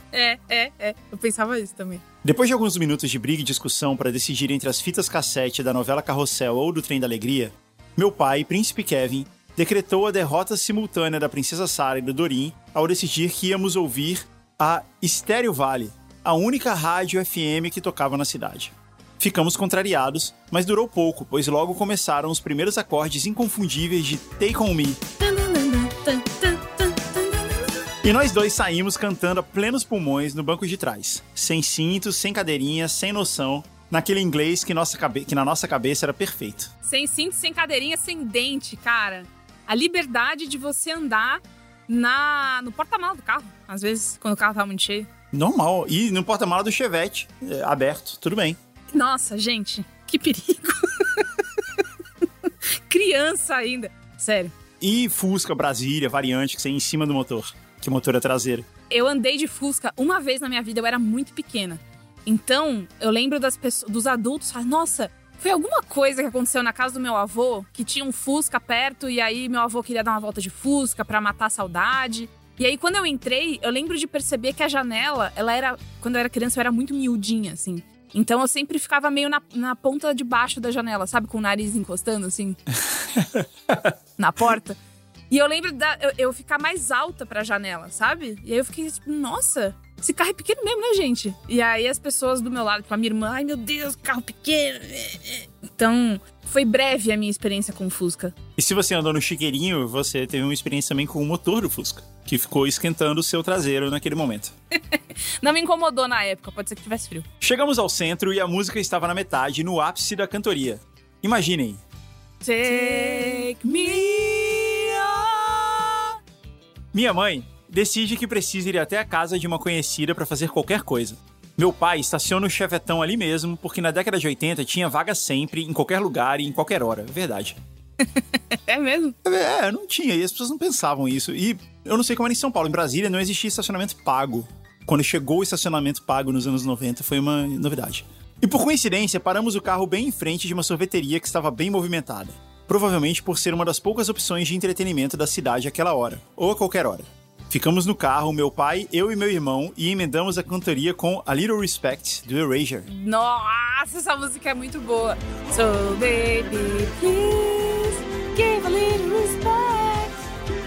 Eu pensava isso também. Depois de alguns minutos de briga e discussão para decidir entre as fitas cassete da novela Carrossel ou do Trem da Alegria, meu pai, Príncipe Kevin, decretou a derrota simultânea da Princesa Sara e do Dorim ao decidir que íamos ouvir a Estéreo Vale, a única rádio FM que tocava na cidade. Ficamos contrariados, mas durou pouco, pois logo começaram os primeiros acordes inconfundíveis de Take On Me. E nós dois saímos cantando a plenos pulmões no banco de trás. Sem cintos, sem cadeirinha, sem noção. Naquele inglês que na nossa cabeça era perfeito. Sem cinto, sem cadeirinha, sem dente, cara. A liberdade de você andar no porta-mala do carro. Às vezes, quando o carro tá muito cheio. Normal. E no porta-mala do Chevette, aberto. Tudo bem. Nossa, gente. Que perigo. Criança ainda. Sério. E Fusca, Brasília, variante, que você ia em cima do motor. Que o motor é traseiro. Eu andei de Fusca uma vez na minha vida, eu era muito pequena. Então, eu lembro dos adultos falarem, nossa, foi alguma coisa que aconteceu na casa do meu avô, que tinha um Fusca perto, e aí meu avô queria dar uma volta de Fusca pra matar a saudade. E aí, quando eu entrei, eu lembro de perceber que a janela, quando eu era criança, eu era muito miudinha, assim. Então, eu sempre ficava meio na ponta de baixo da janela, sabe? Com o nariz encostando, assim, na porta. E eu lembro eu ficar mais alta pra janela, sabe? E aí eu fiquei tipo, nossa, esse carro é pequeno mesmo, né, gente? E aí as pessoas do meu lado, tipo a minha irmã, ai meu Deus, carro pequeno. Então, foi breve a minha experiência com o Fusca. E se você andou no chiqueirinho, você teve uma experiência também com o motor do Fusca, que ficou esquentando o seu traseiro naquele momento. Não me incomodou na época, pode ser que tivesse frio. Chegamos ao centro e a música estava na metade, no ápice da cantoria. Imaginem. Take me. Minha mãe decide que precisa ir até a casa de uma conhecida para fazer qualquer coisa. Meu pai estaciona o chevetão ali mesmo, porque na década de 80 tinha vaga sempre, em qualquer lugar e em qualquer hora. Verdade. É mesmo? Não tinha, e as pessoas não pensavam isso. E eu não sei como era em São Paulo. Em Brasília não existia estacionamento pago. Quando chegou o estacionamento pago nos anos 90, foi uma novidade. E por coincidência, paramos o carro bem em frente de uma sorveteria que estava bem movimentada. Provavelmente por ser uma das poucas opções de entretenimento da cidade àquela hora, ou a qualquer hora. Ficamos no carro, meu pai, eu e meu irmão, e emendamos a cantoria com A Little Respect, do Erasure. Nossa, essa música é muito boa. So baby, please give a little respect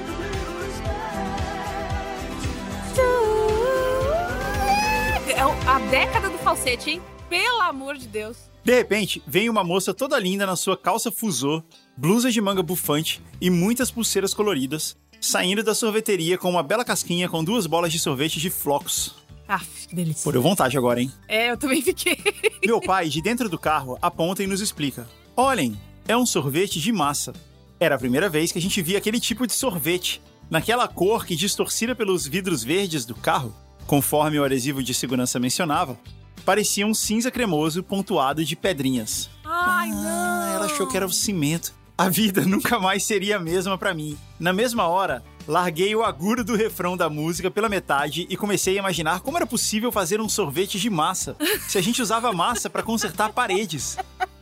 to... É a década do falsete, hein? Pelo amor de Deus. De repente, vem uma moça toda linda na sua calça fusô, blusa de manga bufante e muitas pulseiras coloridas, saindo da sorveteria com uma bela casquinha com 2 bolas de sorvete de flocos. Que delícia. Pô, deu vontade agora, hein? É, eu também fiquei. Meu pai, de dentro do carro, aponta e nos explica. Olhem, é um sorvete de massa. Era a primeira vez que a gente via aquele tipo de sorvete, naquela cor que, distorcida pelos vidros verdes do carro, conforme o adesivo de segurança mencionava, parecia um cinza cremoso pontuado de pedrinhas. Ai, não! Ela achou que era o cimento. A vida nunca mais seria a mesma pra mim. Na mesma hora, larguei o agudo do refrão da música pela metade e comecei a imaginar como era possível fazer um sorvete de massa, se a gente usava massa pra consertar paredes.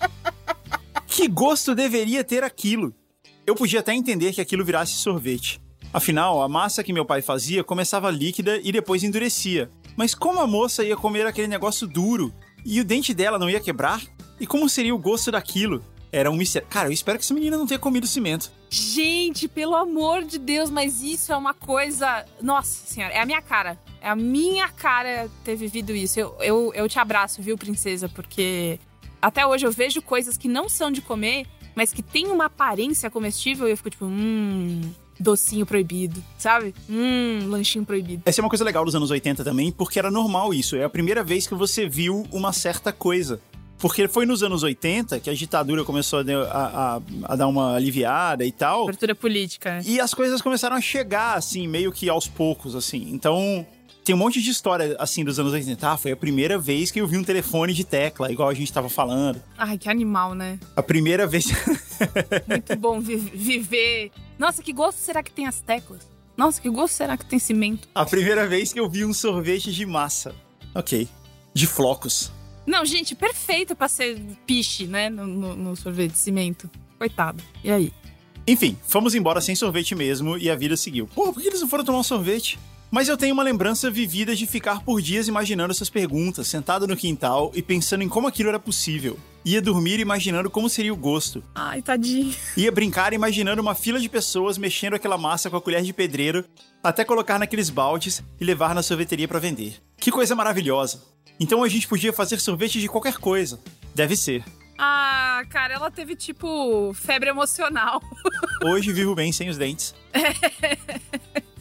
Que gosto deveria ter aquilo? Eu podia até entender que aquilo virasse sorvete. Afinal, a massa que meu pai fazia começava líquida e depois endurecia. Mas como a moça ia comer aquele negócio duro? E o dente dela não ia quebrar? E como seria o gosto daquilo? Era um mistério. Cara, eu espero que essa menina não tenha comido cimento. Gente, pelo amor de Deus, mas isso é uma coisa... Nossa senhora, é a minha cara. É a minha cara ter vivido isso. Eu te abraço, viu, princesa? Porque até hoje eu vejo coisas que não são de comer, mas que tem uma aparência comestível e eu fico tipo, docinho proibido, sabe? Lanchinho proibido. Essa é uma coisa legal dos anos 80 também, porque era normal isso. É a primeira vez que você viu uma certa coisa. Porque foi nos anos 80 que a ditadura começou a dar uma aliviada e tal. Abertura política. E as coisas começaram a chegar, assim, meio que aos poucos, assim. Então, tem um monte de história, assim, dos anos 80. Foi a primeira vez que eu vi um telefone de tecla, igual a gente tava falando. Ai, que animal, né? A primeira vez... Muito bom viver... Nossa, que gosto será que tem as teclas? Nossa, que gosto será que tem cimento? A primeira vez que eu vi um sorvete de massa. Ok. De flocos. Não, gente, perfeito pra ser piche, né? No sorvete de cimento. Coitado. E aí? Enfim, fomos embora sem sorvete mesmo e a vida seguiu. Pô, por que eles não foram tomar um sorvete? Mas eu tenho uma lembrança vivida de ficar por dias imaginando essas perguntas, sentado no quintal e pensando em como aquilo era possível. Ia dormir imaginando como seria o gosto. Ai, tadinho. Ia brincar imaginando uma fila de pessoas mexendo aquela massa com a colher de pedreiro, até colocar naqueles baldes e levar na sorveteria pra vender. Que coisa maravilhosa. Então a gente podia fazer sorvete de qualquer coisa. Deve ser. Ah, cara, ela teve, tipo, febre emocional. Hoje vivo bem sem os dentes.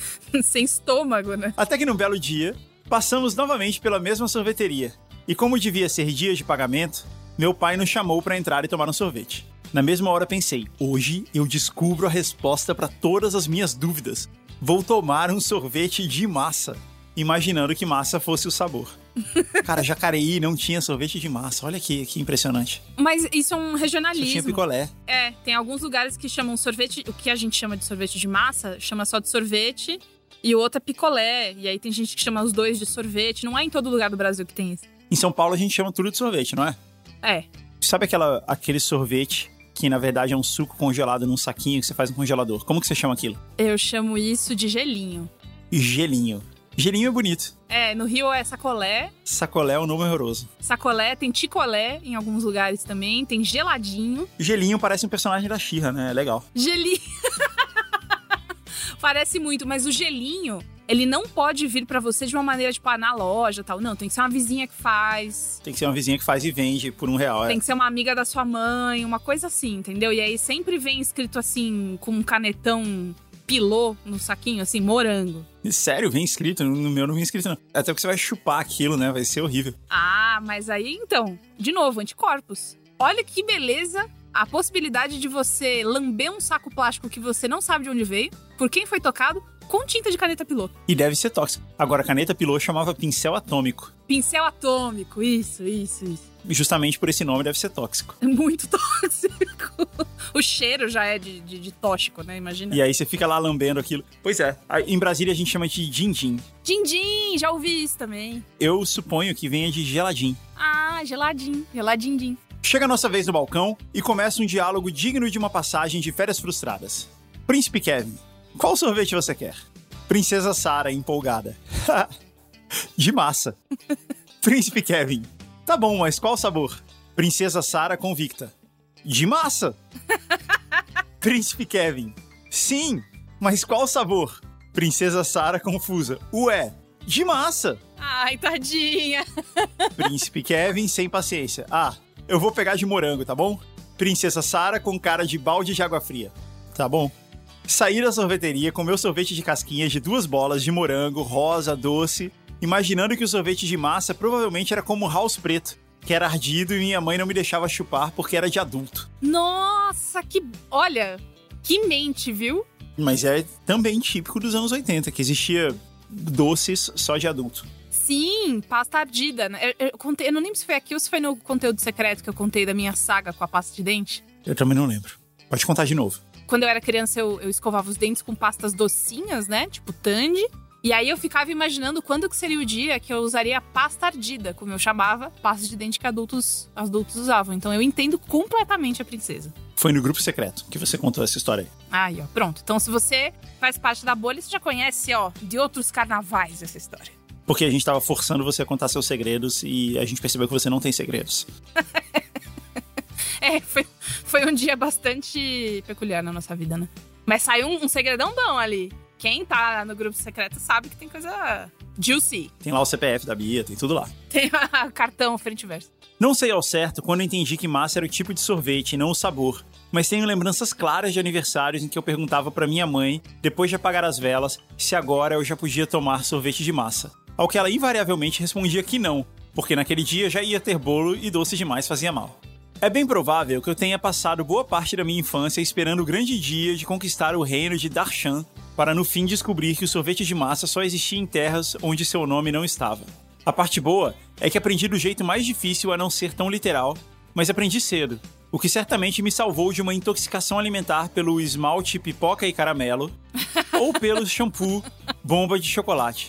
Sem estômago, né? Até que num belo dia, passamos novamente pela mesma sorveteria. E como devia ser dia de pagamento, meu pai nos chamou para entrar e tomar um sorvete. Na mesma hora pensei, hoje eu descubro a resposta para todas as minhas dúvidas. Vou tomar um sorvete de massa, imaginando que massa fosse o sabor. Cara, Jacareí não tinha sorvete de massa. Olha que impressionante. Mas isso é um regionalismo. Só tinha picolé. Tem alguns lugares que chamam sorvete... O que a gente chama de sorvete de massa, chama só de sorvete. E o outro é picolé. E aí tem gente que chama os dois de sorvete. Não é em todo lugar do Brasil que tem isso. Em São Paulo a gente chama tudo de sorvete, não é? É. Sabe aquele sorvete que na verdade é um suco congelado num saquinho que você faz no congelador? Como que você chama aquilo? Eu chamo isso de gelinho. Gelinho. Gelinho é bonito. No Rio é sacolé. Sacolé é um nome horroroso. Sacolé, tem ticolé em alguns lugares também. Tem geladinho. Gelinho parece um personagem da She-Ra, né? É legal. Gelinho. Parece muito, mas o gelinho, ele não pode vir pra você de uma maneira, tipo, na loja e tal. Não, tem que ser uma vizinha que faz. Tem que ser uma vizinha que faz e vende por R$1. Tem que ser uma amiga da sua mãe, uma coisa assim, entendeu? E aí sempre vem escrito assim, com um canetão pilô no saquinho, assim, morango. Sério? Vem escrito? No meu não vem escrito, não. Até porque você vai chupar aquilo, né? Vai ser horrível. Ah, mas aí, então, de novo, anticorpos. Olha que beleza a possibilidade de você lamber um saco plástico que você não sabe de onde veio, por quem foi tocado, com tinta de caneta pilô. E deve ser tóxico. Agora, a caneta pilô chamava pincel atômico. Pincel atômico, isso. Justamente por esse nome deve ser tóxico. É muito tóxico. O cheiro já é de tóxico, né? Imagina. E aí você fica lá lambendo aquilo. Pois é, em Brasília a gente chama de din-din. Din-din, já ouvi isso também. Eu suponho que venha de geladim. Ah, geladinho, geladindim. Chega a nossa vez no balcão e começa um diálogo digno de uma passagem de férias frustradas. Príncipe Kevin, qual sorvete você quer? Princesa Sarah, empolgada. De massa. Príncipe Kevin, tá bom, mas qual sabor? Princesa Sarah, convicta. De massa. Príncipe Kevin, sim, mas qual sabor? Princesa Sarah, confusa. Ué, de massa. Ai, tadinha. Príncipe Kevin, sem paciência. Eu vou pegar de morango, tá bom? Princesa Sarah com cara de balde de água fria. Tá bom? Saí da sorveteria com meu sorvete de casquinhas de 2 bolas de morango, rosa, doce, imaginando que o sorvete de massa provavelmente era como o house preto, que era ardido e minha mãe não me deixava chupar porque era de adulto. Nossa, olha, que mente, viu? Mas é também típico dos anos 80, que existia doces só de adulto. Sim, pasta ardida. Eu não lembro se foi aqui ou se foi no conteúdo secreto que eu contei da minha saga com a pasta de dente. Eu também não lembro. Pode contar de novo. Quando eu era criança, eu escovava os dentes com pastas docinhas, né? Tipo Tandy. E aí eu ficava imaginando quando que seria o dia que eu usaria pasta ardida, como eu chamava, pasta de dente que adultos usavam. Então eu entendo completamente a princesa. Foi no grupo secreto que você contou essa história aí. Aí, ó, pronto. Então se você faz parte da bolha, você já conhece, ó, de outros carnavais essa história. Porque a gente tava forçando você a contar seus segredos e a gente percebeu que você não tem segredos. Foi um dia bastante peculiar na nossa vida, né? Mas saiu um segredão bom ali. Quem tá no grupo secreto sabe que tem coisa juicy. Tem lá o CPF da Bia, tem tudo lá. Tem o cartão frente e verso. Não sei ao certo quando eu entendi que massa era o tipo de sorvete e não o sabor, mas tenho lembranças claras de aniversários em que eu perguntava pra minha mãe, depois de apagar as velas, se agora eu já podia tomar sorvete de massa. Ao que ela invariavelmente respondia que não, porque naquele dia já ia ter bolo e doce demais fazia mal. É bem provável que eu tenha passado boa parte da minha infância esperando o grande dia de conquistar o reino de Darshan, para no fim descobrir que o sorvete de massa só existia em terras onde seu nome não estava. A parte boa é que aprendi do jeito mais difícil a não ser tão literal, mas aprendi cedo, o que certamente me salvou de uma intoxicação alimentar pelo esmalte pipoca e caramelo, ou pelo shampoo bomba de chocolate.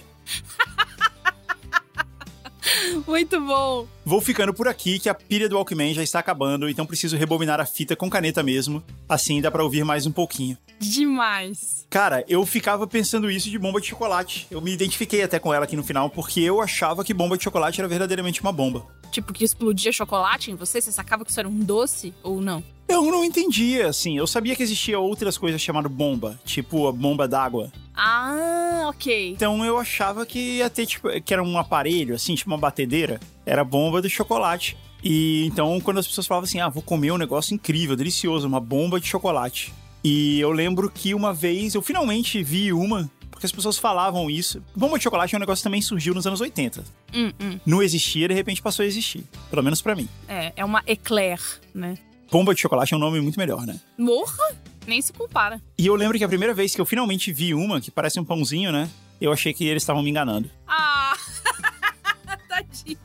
Muito bom. Vou ficando por aqui que a pilha do Walkman já está acabando, então preciso rebobinar a fita com caneta mesmo, assim dá pra ouvir mais um pouquinho. Demais. Cara, eu ficava pensando isso de bomba de chocolate. Eu me identifiquei até com ela aqui no final, porque eu achava que bomba de chocolate era verdadeiramente uma bomba. Tipo, que explodia chocolate em você? Você sacava que isso era um doce ou não? Eu não entendia, assim. Eu sabia que existia outras coisas chamadas bomba, tipo a bomba d'água. Ah, ok. Então eu achava que ia ter, tipo, que era um aparelho, assim, tipo uma batedeira. Era bomba de chocolate. E então, quando as pessoas falavam assim, vou comer um negócio incrível, delicioso, uma bomba de chocolate. E eu lembro que uma vez eu finalmente vi uma, porque porque as pessoas falavam isso. Bomba de chocolate é um negócio que também surgiu nos anos 80. Não existia, de repente passou a existir. Pelo menos pra mim. É uma eclair, né? Bomba de chocolate é um nome muito melhor, né? Morra! Nem se compara. E eu lembro que a primeira vez que eu finalmente vi uma, que parece um pãozinho, né? Eu achei que eles estavam me enganando. Ah! Tadinho.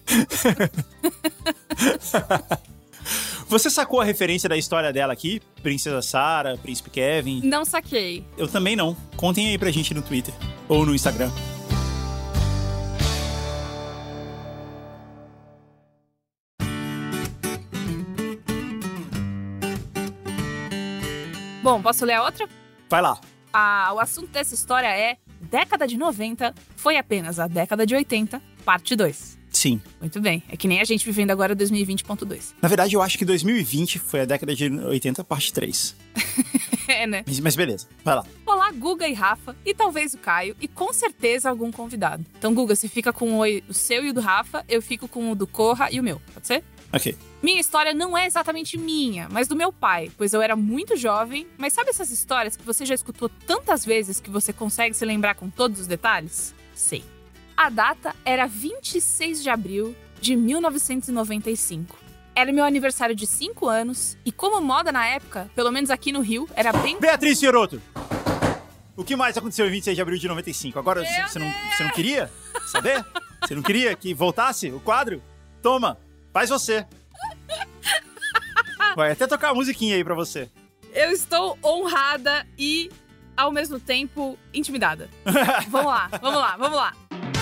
Você sacou a referência da história dela aqui? Princesa Sarah, Príncipe Kevin? Não saquei. Eu também não. Contem aí pra gente no Twitter ou no Instagram. Bom, posso ler a outra? Vai lá. O assunto dessa história é década de 90 foi apenas a década de 80, parte 2. Sim. Muito bem. É que nem a gente vivendo agora 2020.2. Na verdade, eu acho que 2020 foi a década de 80, parte 3. É, né? Mas beleza, vai lá. Olá, Guga e Rafa, e talvez o Caio, e com certeza algum convidado. Então, Guga, você fica com o seu e o do Rafa, eu fico com o do Corra e o meu, pode ser? Ok. Minha história não é exatamente minha, mas do meu pai, pois eu era muito jovem. Mas sabe essas histórias que você já escutou tantas vezes que você consegue se lembrar com todos os detalhes? Sei. A data era 26 de abril de 1995. Era meu aniversário de 5 anos e como moda na época, pelo menos aqui no Rio, era bem... Beatriz Fiorotto! O que mais aconteceu em 26 de abril de 95? Agora, você não queria saber? Você não queria que voltasse o quadro? Toma, faz você. Vai até tocar a musiquinha aí pra você. Eu estou honrada e, ao mesmo tempo, intimidada. Vamos lá.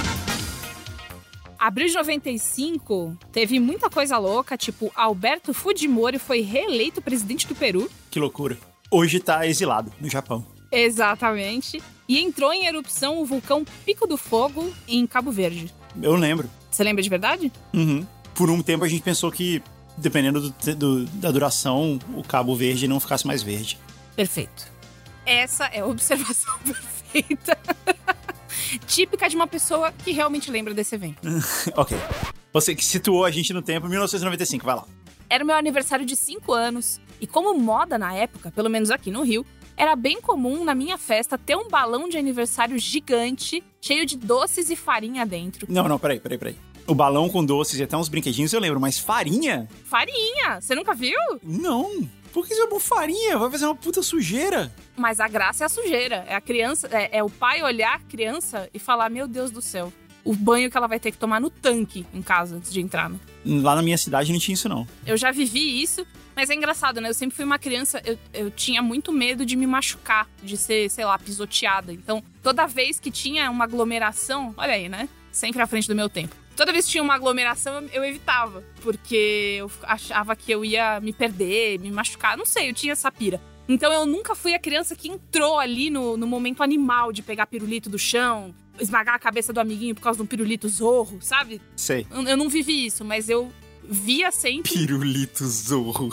Abril de 95 teve muita coisa louca, tipo, Alberto Fujimori foi reeleito presidente do Peru. Que loucura. Hoje tá exilado no Japão. Exatamente. E entrou em erupção o vulcão Pico do Fogo em Cabo Verde. Eu lembro. Você lembra de verdade? Uhum. Por um tempo a gente pensou que, dependendo da duração, o Cabo Verde não ficasse mais verde. Perfeito. Essa é a observação perfeita. Típica de uma pessoa que realmente lembra desse evento. Ok. Você que situou a gente no tempo, 1995, vai lá. Era o meu aniversário de 5 anos, e como moda na época, pelo menos aqui no Rio, era bem comum na minha festa ter um balão de aniversário gigante, cheio de doces e farinha dentro. Não, peraí. O balão com doces e até uns brinquedinhos eu lembro, mas farinha? Farinha! Você nunca viu? Não. Por que você é farinha? Vai fazer uma puta sujeira. Mas a graça é a sujeira. É a criança, é o pai olhar a criança e falar, meu Deus do céu, o banho que ela vai ter que tomar no tanque em casa antes de entrar, né? Lá na minha cidade não tinha isso, não. Eu já vivi isso, mas é engraçado, né? Eu sempre fui uma criança, eu tinha muito medo de me machucar, de ser, sei lá, pisoteada. Então, toda vez que tinha uma aglomeração, olha aí, né? Sempre à frente do meu tempo. Toda vez que tinha uma aglomeração, eu evitava, porque eu achava que eu ia me perder, me machucar. Não sei, eu tinha essa pira. Então eu nunca fui a criança que entrou ali no momento animal de pegar pirulito do chão, esmagar a cabeça do amiguinho por causa de um pirulito zorro, sabe? Sei. Eu não vivi isso, mas eu via sempre... Pirulito zorro.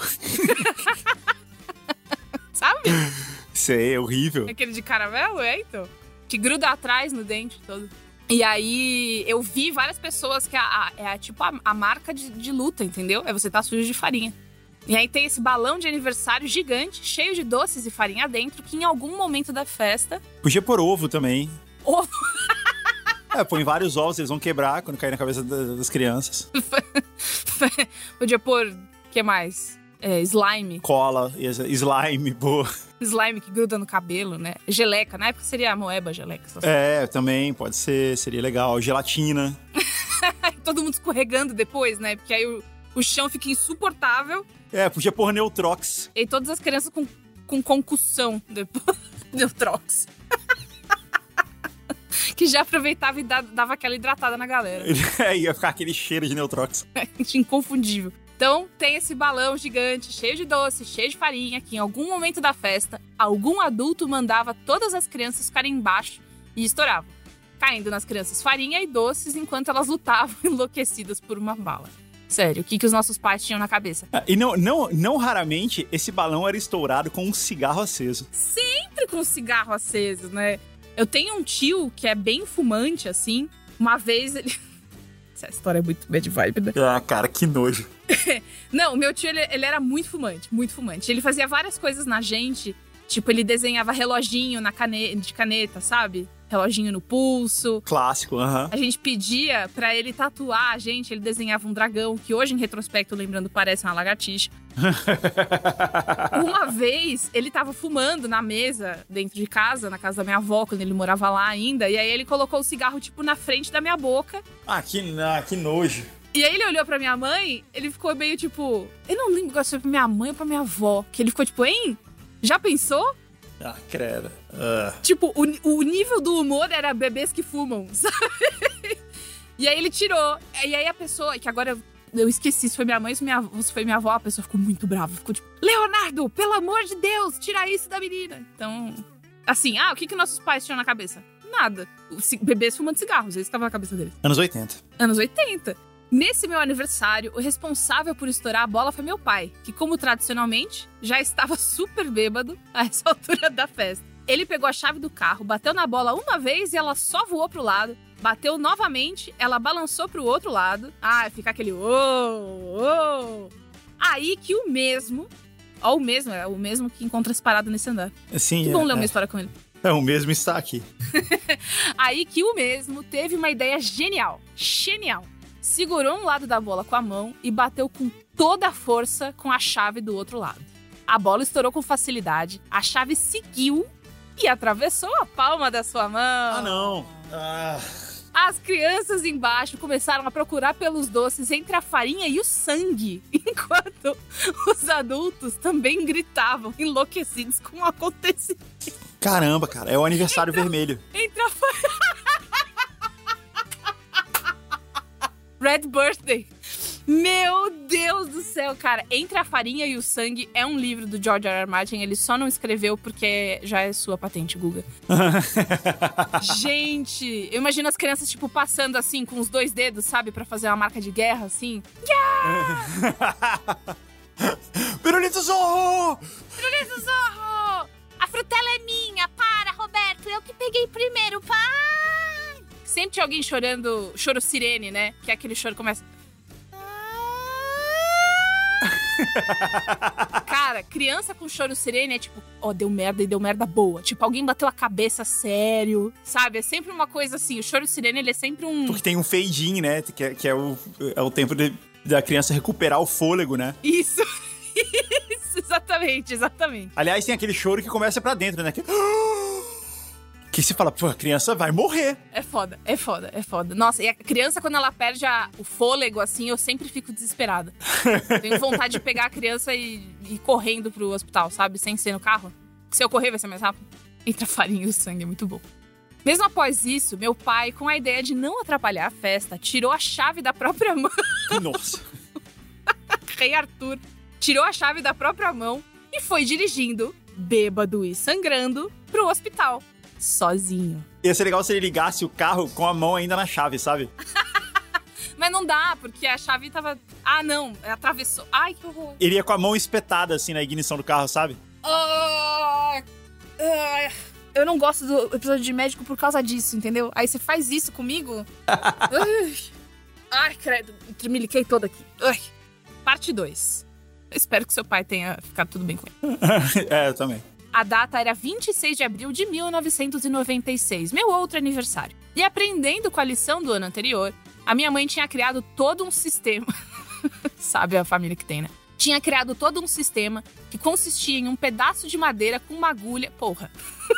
Sabe? Sei, é horrível. Aquele de caramelo, então? Que gruda atrás no dente todo. E aí, eu vi várias pessoas que é tipo a marca de luta, entendeu? É você tá sujo de farinha. E aí tem esse balão de aniversário gigante, cheio de doces e farinha dentro, que em algum momento da festa... Podia pôr ovo também. Ovo? Põe vários ovos, eles vão quebrar quando cair na cabeça das crianças. Podia pôr, o que mais? Slime. Cola, slime, boa. Slime que gruda no cabelo, né? Geleca, na época seria a moeba geleca. Também, pode ser, seria legal. Gelatina. Todo mundo escorregando depois, né? Porque aí o chão fica insuportável. Podia pôr Neutrox. E todas as crianças com concussão depois. Neutrox. Que já aproveitava e dava aquela hidratada na galera. Ia ficar aquele cheiro de Neutrox. Inconfundível. Então, tem esse balão gigante, cheio de doce, cheio de farinha, que em algum momento da festa, algum adulto mandava todas as crianças ficarem embaixo e estouravam, caindo nas crianças farinha e doces enquanto elas lutavam enlouquecidas por uma bala. Sério, o que os nossos pais tinham na cabeça? E não raramente, esse balão era estourado com um cigarro aceso. Sempre com um cigarro aceso, né? Eu tenho um tio que é bem fumante, assim. Uma vez ele... Essa história é muito bad vibe, né? Cara, que nojo. Não, o meu tio, ele era muito fumante, muito fumante. Ele fazia várias coisas na gente, tipo, ele desenhava reloginho de caneta, sabe? reloginho no pulso. Clássico, aham. A gente pedia pra ele tatuar a gente, ele desenhava um dragão, que hoje, em retrospecto, lembrando, parece uma lagartixa. Uma vez, ele tava fumando na mesa, dentro de casa, na casa da minha avó, quando ele morava lá ainda, e aí ele colocou o cigarro, tipo, na frente da minha boca. Que nojo. E aí ele olhou pra minha mãe, ele ficou meio tipo... Eu não lembro se foi pra minha mãe ou pra minha avó. Que ele ficou tipo, hein? Já pensou? Credo. Tipo, o nível do humor era bebês que fumam, sabe? E aí ele tirou. E aí a pessoa, que agora eu esqueci se foi minha mãe ou se foi minha avó, a pessoa ficou muito brava. Ficou tipo, Leonardo, pelo amor de Deus, tira isso da menina. Então, assim, o que nossos pais tinham na cabeça? Nada. Bebês fumando cigarros, eles estavam na cabeça deles. Anos 80. Anos 80. Nesse meu aniversário, o responsável por estourar a bola foi meu pai, que, como tradicionalmente, já estava super bêbado a essa altura da festa. Ele pegou a chave do carro, bateu na bola uma vez e ela só voou pro lado. Bateu novamente, ela balançou pro outro lado. Fica aquele ô. Aí que o mesmo que encontra-se parado nesse andar. Sim, que bom ler uma história com ele. O mesmo está aqui. Aí que o mesmo teve uma ideia genial. Segurou um lado da bola com a mão e bateu com toda a força com a chave do outro lado. A bola estourou com facilidade, a chave seguiu e atravessou a palma da sua mão. Não. As crianças embaixo começaram a procurar pelos doces entre a farinha e o sangue, enquanto os adultos também gritavam, enlouquecidos com o acontecimento. Caramba, cara, é o aniversário vermelho. Entre a Red Birthday. Meu Deus do céu, cara. Entre a Farinha e o Sangue é um livro do George R. R. Martin. Ele só não escreveu porque já é sua patente, Guga. Gente, eu imagino as crianças, tipo, passando assim, com os 2 dedos, sabe? Pra fazer uma marca de guerra, assim. Pirulito Zorro! Pirulito Zorro! A frutela é minha! Para, Roberto! Eu que peguei primeiro, pai! Sempre tinha alguém chorando, choro sirene, né? Que é aquele choro que começa... Cara, criança com choro sirene é tipo, deu merda e deu merda boa. Tipo, alguém bateu a cabeça sério, sabe? É sempre uma coisa assim, o choro sirene, ele é sempre um... Porque tem um fade-in, né? Que é o tempo da criança recuperar o fôlego, né? Isso, exatamente. Aliás, tem aquele choro que começa pra dentro, né? Que se fala, a criança vai morrer. É foda. Nossa, e a criança, quando ela perde o fôlego, assim, eu sempre fico desesperada. Tenho vontade de pegar a criança e ir correndo pro hospital, sabe? Sem ser no carro. Se eu correr, vai ser mais rápido. Entre a farinha e o sangue, é muito bom. Mesmo após isso, meu pai, com a ideia de não atrapalhar a festa, tirou a chave da própria mão. Nossa. Rei Arthur tirou a chave da própria mão e foi dirigindo, bêbado e sangrando, pro hospital. Sozinho. Ia ser legal se ele ligasse o carro com a mão ainda na chave, sabe? Mas não dá, porque a chave tava... não, atravessou. Ai, que horror. Ele ia com a mão espetada, assim, na ignição do carro, sabe? Eu não gosto do episódio de médico por causa disso, entendeu? Aí você faz isso comigo... Ai, credo, tremeliquei toda aqui. Parte 2. Eu espero que seu pai tenha ficado tudo bem com ele. Eu também. A data era 26 de abril de 1996, meu outro aniversário. E aprendendo com a lição do ano anterior, a minha mãe tinha criado todo um sistema. Sabe a família que tem, né? Tinha criado todo um sistema que consistia em um pedaço de madeira com uma agulha... Porra.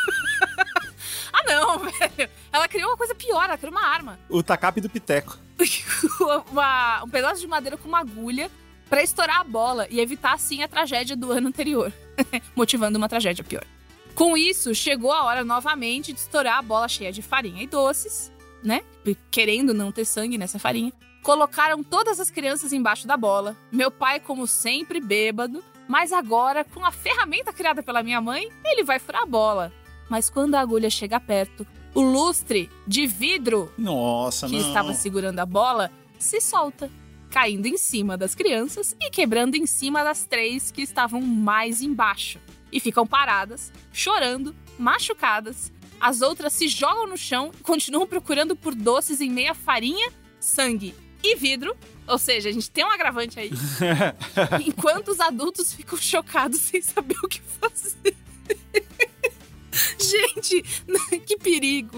Não, velho. Ela criou uma coisa pior, ela criou uma arma. O tacape do Piteco. Um pedaço de madeira com uma agulha pra estourar a bola e evitar, assim, a tragédia do ano anterior. Motivando uma tragédia pior. Com isso, chegou a hora novamente de estourar a bola cheia de farinha e doces, né? Querendo não ter sangue nessa farinha. Colocaram todas as crianças embaixo da bola. Meu pai, como sempre, bêbado. Mas agora, com a ferramenta criada pela minha mãe, ele vai furar a bola. Mas quando a agulha chega perto, o lustre de vidro que estava segurando a bola se solta, caindo em cima das crianças e quebrando em cima das 3 que estavam mais embaixo. E ficam paradas, chorando, machucadas. As outras se jogam no chão e continuam procurando por doces em meio a farinha, sangue e vidro. Ou seja, a gente tem um agravante aí. Enquanto os adultos ficam chocados sem saber o que fazer. Gente, que perigo.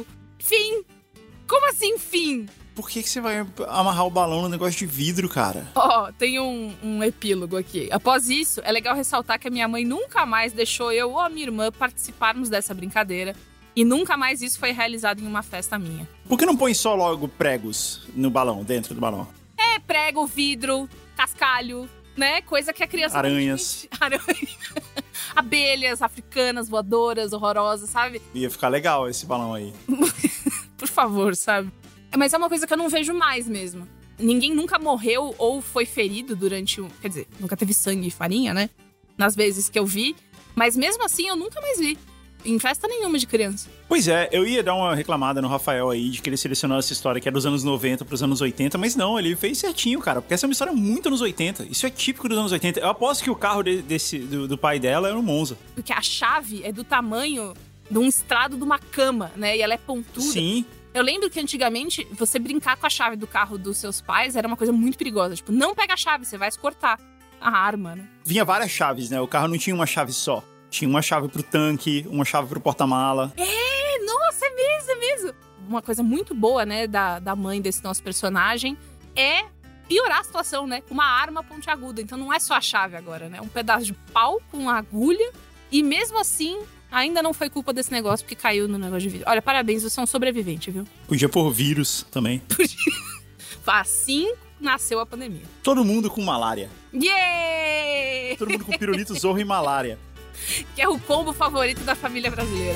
Fim! Como assim, fim? Por que você vai amarrar o balão no negócio de vidro, cara? Tem um epílogo aqui. Após isso, é legal ressaltar que a minha mãe nunca mais deixou eu ou a minha irmã participarmos dessa brincadeira. E nunca mais isso foi realizado em uma festa minha. Por que não põe só logo pregos no balão, dentro do balão? Prego, vidro, cascalho, né? Coisa que a criança... Aranhas. Abelhas africanas, voadoras, horrorosas, sabe? Ia ficar legal esse balão aí. Por favor, sabe? Mas é uma coisa que eu não vejo mais mesmo. Ninguém nunca morreu ou foi ferido durante Quer dizer, nunca teve sangue e farinha, né? Nas vezes que eu vi. Mas mesmo assim, eu nunca mais vi. Em festa nenhuma de criança. Pois é, eu ia dar uma reclamada no Rafael aí de que ele selecionou essa história que é dos anos 90 pros anos 80, mas não, ele fez certinho, cara, porque essa é uma história muito anos 80. Isso é típico dos anos 80. Eu aposto que o carro do pai dela era um Monza. Porque a chave é do tamanho de um estrado de uma cama, né? E ela é pontuda. Sim. Eu lembro que antigamente, você brincar com a chave do carro dos seus pais era uma coisa muito perigosa. Tipo, não pega a chave, você vai se cortar a arma, né? Vinha várias chaves, né? O carro não tinha uma chave só. Tinha uma chave pro tanque, uma chave pro porta-mala. Nossa, é mesmo. Uma coisa muito boa, né, da mãe desse nosso personagem é piorar a situação, né? Com uma arma pontiaguda. Então não é só a chave agora, né? É um pedaço de pau com uma agulha. E mesmo assim, ainda não foi culpa desse negócio, porque caiu no negócio de vidro. Olha, parabéns, você é um sobrevivente, viu? Podia pôr vírus também. Assim nasceu a pandemia. Todo mundo com malária. Yeah! Todo mundo com pirulito, zorro e malária. Que é o combo favorito da família brasileira.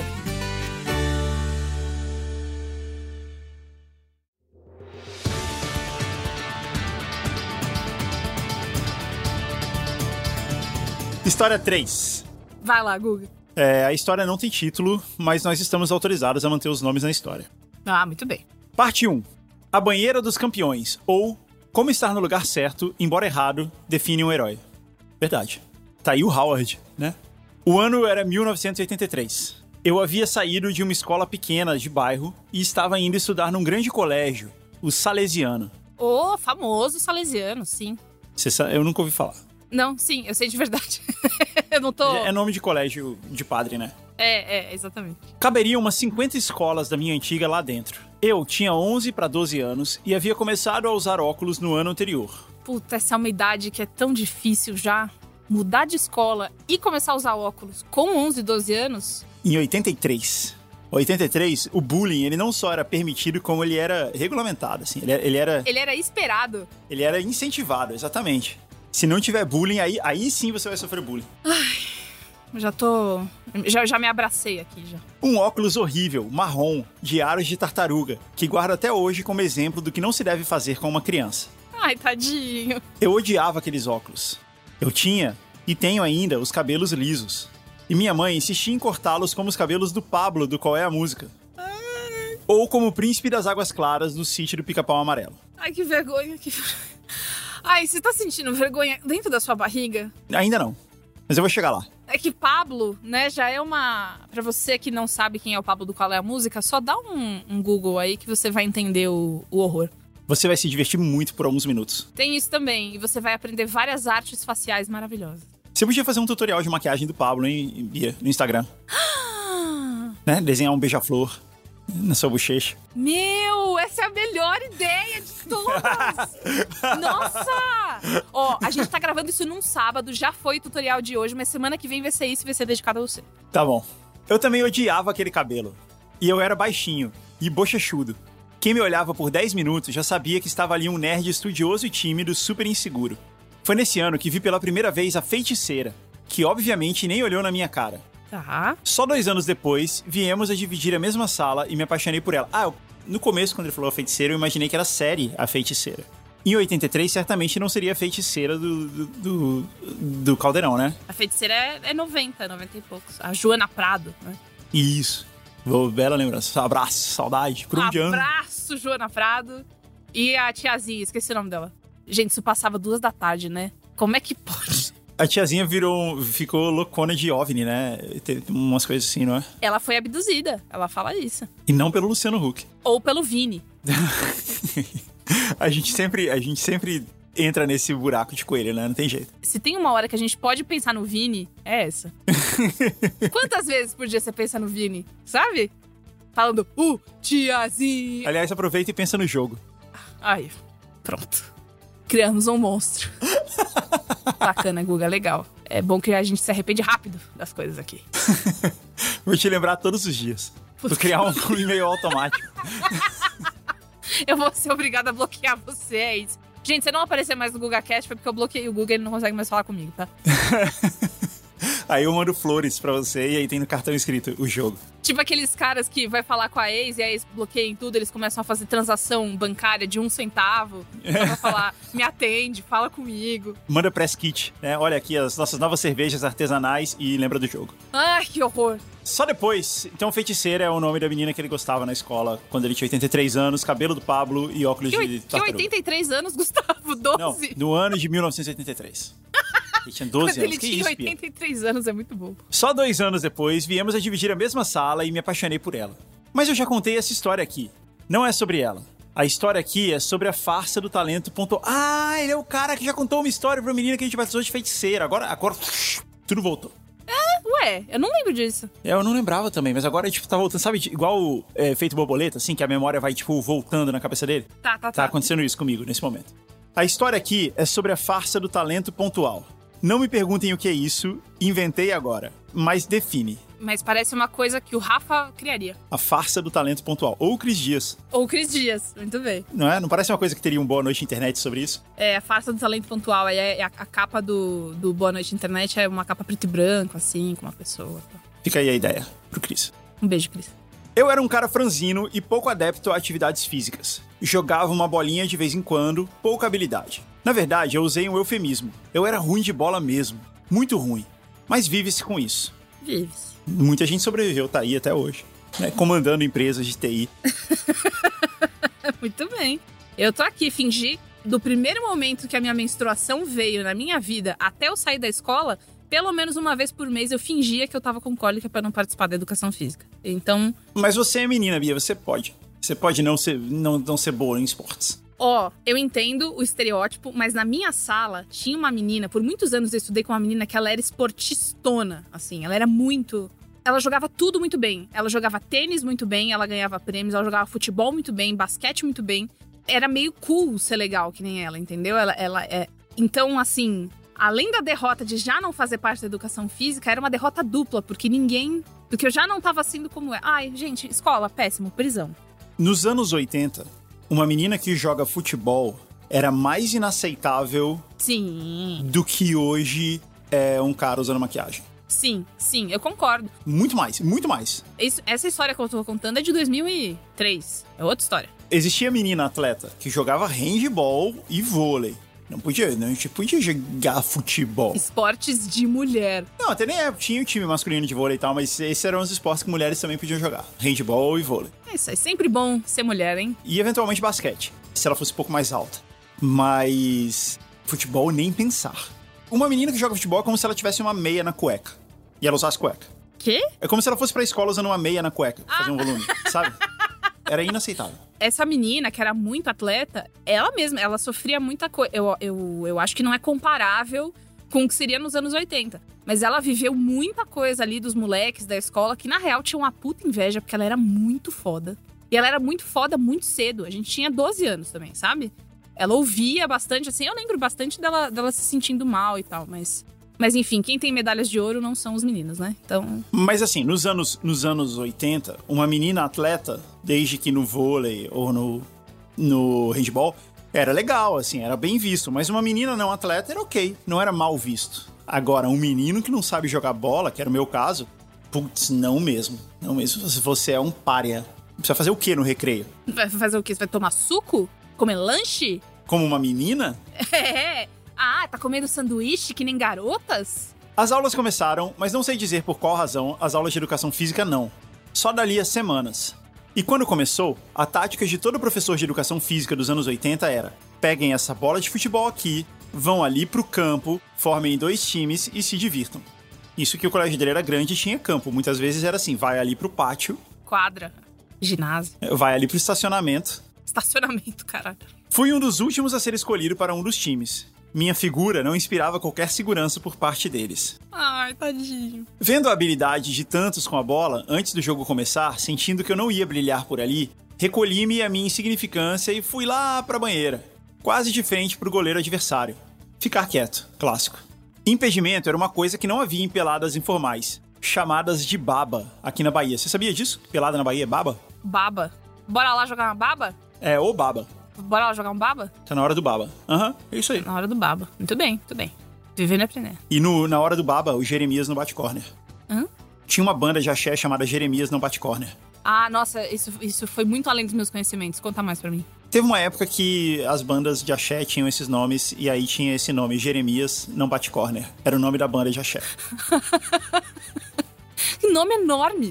História 3. Vai lá, Guga. A história não tem título, mas nós estamos autorizados a manter os nomes na história. Ah, muito bem. Parte 1. A banheira dos campeões, ou como estar no lugar certo, embora errado, define um herói. Verdade. Tá aí o Howard, né? O ano era 1983. Eu havia saído de uma escola pequena de bairro e estava indo estudar num grande colégio, o Salesiano. O famoso Salesiano, sim. Eu nunca ouvi falar. Não, sim, eu sei de verdade. Eu não tô... É nome de colégio de padre, né? Exatamente. Caberiam umas 50 escolas da minha antiga lá dentro. Eu tinha 11 para 12 anos e havia começado a usar óculos no ano anterior. Puta, essa é uma idade que é tão difícil já. Mudar de escola e começar a usar óculos com 11, 12 anos... Em 83, o bullying, ele não só era permitido, como ele era regulamentado, assim. Ele era esperado. Ele era incentivado, exatamente. Se não tiver bullying, aí sim você vai sofrer bullying. Já me abracei aqui, já. Um óculos horrível, marrom, de aros de tartaruga, que guardo até hoje como exemplo do que não se deve fazer com uma criança. Ai, tadinho. Eu odiava aqueles óculos. Eu tinha, e tenho ainda, os cabelos lisos. E minha mãe insistia em cortá-los como os cabelos do Pablo, do Qual é a Música. Ou como o príncipe das águas claras do sítio do Pica-Pau Amarelo. Ai, que vergonha. Ai, você tá sentindo vergonha dentro da sua barriga? Ainda não, mas eu vou chegar lá. É que Pablo, né, já é uma... Pra você que não sabe quem é o Pablo do Qual é a Música, só dá um Google aí que você vai entender o horror. Você vai se divertir muito por alguns minutos. Tem isso também, e você vai aprender várias artes faciais maravilhosas. Você podia fazer um tutorial de maquiagem do Pablo, hein, Bia, no Instagram. Né? Desenhar um beija-flor na sua bochecha. Meu, essa é a melhor ideia de todas! Nossa! Ó, a gente tá gravando isso num sábado, já foi o tutorial de hoje, mas semana que vem vai ser isso e vai ser dedicado a você. Tá bom. Eu também odiava aquele cabelo. E eu era baixinho e bochechudo. Quem me olhava por 10 minutos já sabia que estava ali um nerd estudioso e tímido, super inseguro. Foi nesse ano que vi pela primeira vez a feiticeira, que obviamente nem olhou na minha cara. Tá. Só 2 anos depois, viemos a dividir a mesma sala e me apaixonei por ela. No começo, quando ele falou a feiticeira, eu imaginei que era a série A Feiticeira. Em 83, certamente não seria a feiticeira do Caldeirão, né? A feiticeira é 90 e poucos. A Joana Prado, né? Isso. Bela lembrança. Abraço, saudade. Abraço, Joana Prado. E a tiazinha, esqueci o nome dela. Gente, isso passava 2 da tarde, né? Como é que pode? A tiazinha ficou loucona de OVNI, né? Teve umas coisas assim, não é? Ela foi abduzida, ela fala isso. E não pelo Luciano Huck. Ou pelo Vini. A gente sempre entra nesse buraco de coelho, né? Não tem jeito. Se tem uma hora que a gente pode pensar no Vini, é essa. Quantas vezes por dia você pensa no Vini? Sabe? falando, tiazinha. Aliás, aproveita e pensa no jogo. Aí, pronto. Criamos um monstro. Bacana, Guga, legal. É bom que a gente se arrepende rápido das coisas aqui. Vou te lembrar todos os dias. Vou criar um e-mail automático. Eu vou ser obrigada a bloquear você, é isso. Gente, se não aparecer mais no GugaCast, foi porque eu bloqueei o Guga e ele não consegue mais falar comigo, tá? Aí eu mando flores pra você e aí tem no cartão escrito o jogo. Tipo aqueles caras que vai falar com a ex e a ex bloqueia em tudo, eles começam a fazer transação bancária de 1 centavo. Então vai falar, me atende, fala comigo. Manda press kit, né? Olha aqui as nossas novas cervejas artesanais e lembra do jogo. Ai, que horror. Só depois. Então, Feiticeira é o nome da menina que ele gostava na escola, quando ele tinha 83 anos, cabelo do Pablo e óculos de tartaruga. Que 83 anos, Gustavo? 12? Não, no ano de 1983. Ele tinha 12 Quando anos. ele tinha 83 anos, é muito bom. Só 2 anos depois, viemos a dividir a mesma sala e me apaixonei por ela. Mas eu já contei essa história aqui. Não é sobre ela. A história aqui é sobre a farsa do talento. Ah, ele é o cara que já contou uma história pra menina que a gente batizou de Feiticeira. Agora tudo voltou. Ué, eu não lembro disso. Eu não lembrava também, mas agora, tipo, tá voltando. Sabe, igual Efeito Borboleta, assim, que a memória vai, tipo, voltando na cabeça dele? Tá acontecendo isso comigo, nesse momento. A história aqui é sobre a farsa do talento pontual. Não me perguntem o que é isso, inventei agora. Mas define. Mas parece uma coisa que o Rafa criaria. A farsa do talento pontual. Ou o Cris Dias. Ou o Cris Dias, muito bem. Não é? Não parece uma coisa que teria um Boa Noite Internet sobre isso? É, a farsa do talento pontual. Aí a capa do Boa Noite Internet é uma capa preto e branco, assim, com uma pessoa. Fica aí a ideia pro Cris. Um beijo, Cris. Eu era um cara franzino e pouco adepto a atividades físicas. Jogava uma bolinha de vez em quando, pouca habilidade. Na verdade, eu usei um eufemismo. Eu era ruim de bola mesmo. Muito ruim. Mas vive-se com isso. Vive-se. Muita gente sobreviveu, tá aí até hoje. Né? Comandando empresas de TI. Muito bem. Eu tô aqui, fingi, do primeiro momento que a minha menstruação veio na minha vida até eu sair da escola, pelo menos uma vez por mês eu fingia que eu tava com cólica pra não participar da educação física. Então... Mas você é menina, Bia, você pode. Você pode não ser boa em esportes. Eu entendo o estereótipo, mas na minha sala tinha uma menina, por muitos anos eu estudei com uma menina que ela era esportistona, assim, ela era muito... Ela jogava tudo muito bem. Ela jogava tênis muito bem, ela ganhava prêmios, ela jogava futebol muito bem, basquete muito bem. Era meio cool ser legal que nem ela, entendeu? Então, assim, além da derrota de já não fazer parte da educação física, era uma derrota dupla, porque eu já não tava sendo como é. Ai, gente, escola, péssimo, prisão. Nos anos 80, uma menina que joga futebol era mais inaceitável do que hoje é um cara usando maquiagem. Sim, eu concordo. Muito mais, muito mais. Essa história que eu tô contando é de 2003. É outra história. Existia menina atleta que jogava handball e vôlei. Não a gente podia jogar futebol. Esportes de mulher. Não, até nem tinha o time masculino de vôlei e tal, mas esses eram os esportes que mulheres também podiam jogar. Handball e vôlei. É isso aí, sempre bom ser mulher, hein? E eventualmente basquete, se ela fosse um pouco mais alta. Mas futebol nem pensar. Uma menina que joga futebol é como se ela tivesse uma meia na cueca. E ela usasse cueca. Quê? É como se ela fosse pra escola usando uma meia na cueca, fazer um volume, sabe? Era inaceitável. Essa menina, que era muito atleta, ela mesma, ela sofria muita coisa. Eu acho que não é comparável com o que seria nos anos 80. Mas ela viveu muita coisa ali dos moleques da escola, que na real tinha uma puta inveja, porque ela era muito foda. E ela era muito foda muito cedo. A gente tinha 12 anos também, sabe? Ela ouvia bastante, assim, eu lembro bastante dela se sentindo mal e tal, mas enfim, quem tem medalhas de ouro não são os meninos, né? Então... Mas assim, nos anos 80, uma menina atleta, desde que no vôlei ou no handball, era legal, assim, era bem visto. Mas uma menina não atleta era ok, não era mal visto. Agora, um menino que não sabe jogar bola, que era o meu caso, putz, não mesmo. Não mesmo, você é um pária. Você vai fazer o quê no recreio? Vai fazer o quê? Você vai tomar suco? Comer lanche? Como uma menina? É. Ah, tá comendo sanduíche que nem garotas? As aulas começaram, mas não sei dizer por qual razão as aulas de educação física não. Só dali a semanas. E quando começou, a tática de todo professor de educação física dos anos 80 era: peguem essa bola de futebol aqui, vão ali pro campo, formem 2 times e se divirtam. Isso que o colégio dele era grande e tinha campo. Muitas vezes era assim, vai ali pro pátio. Quadra. Ginásio. Vai ali pro estacionamento. Estacionamento, caralho. Fui um dos últimos a ser escolhido para um dos times. minha figura não inspirava qualquer segurança por parte deles. Ai, tadinho. Vendo a habilidade de tantos com a bola, antes do jogo começar, sentindo que eu não ia brilhar por ali, recolhi-me a minha insignificância e fui lá pra banheira, quase de frente pro goleiro adversário. Ficar quieto, clássico. Impedimento era uma coisa que não havia em peladas informais, chamadas de baba aqui na Bahia. Você sabia disso? Pelada na Bahia é baba? Baba. Bora lá jogar uma baba? É, ou baba. Bora lá jogar um baba? Tá na hora do baba. É isso aí. Na hora do baba. Muito bem, muito bem. Vivendo e aprendendo. E na hora do baba, o Jeremias não bate corner. Tinha uma banda de axé chamada Jeremias não bate corner. Ah, nossa, isso foi muito além dos meus conhecimentos. Conta mais pra mim. Teve uma época que as bandas de axé tinham esses nomes, e aí tinha esse nome, Jeremias não bate corner. Era o nome da banda de axé. Que nome enorme.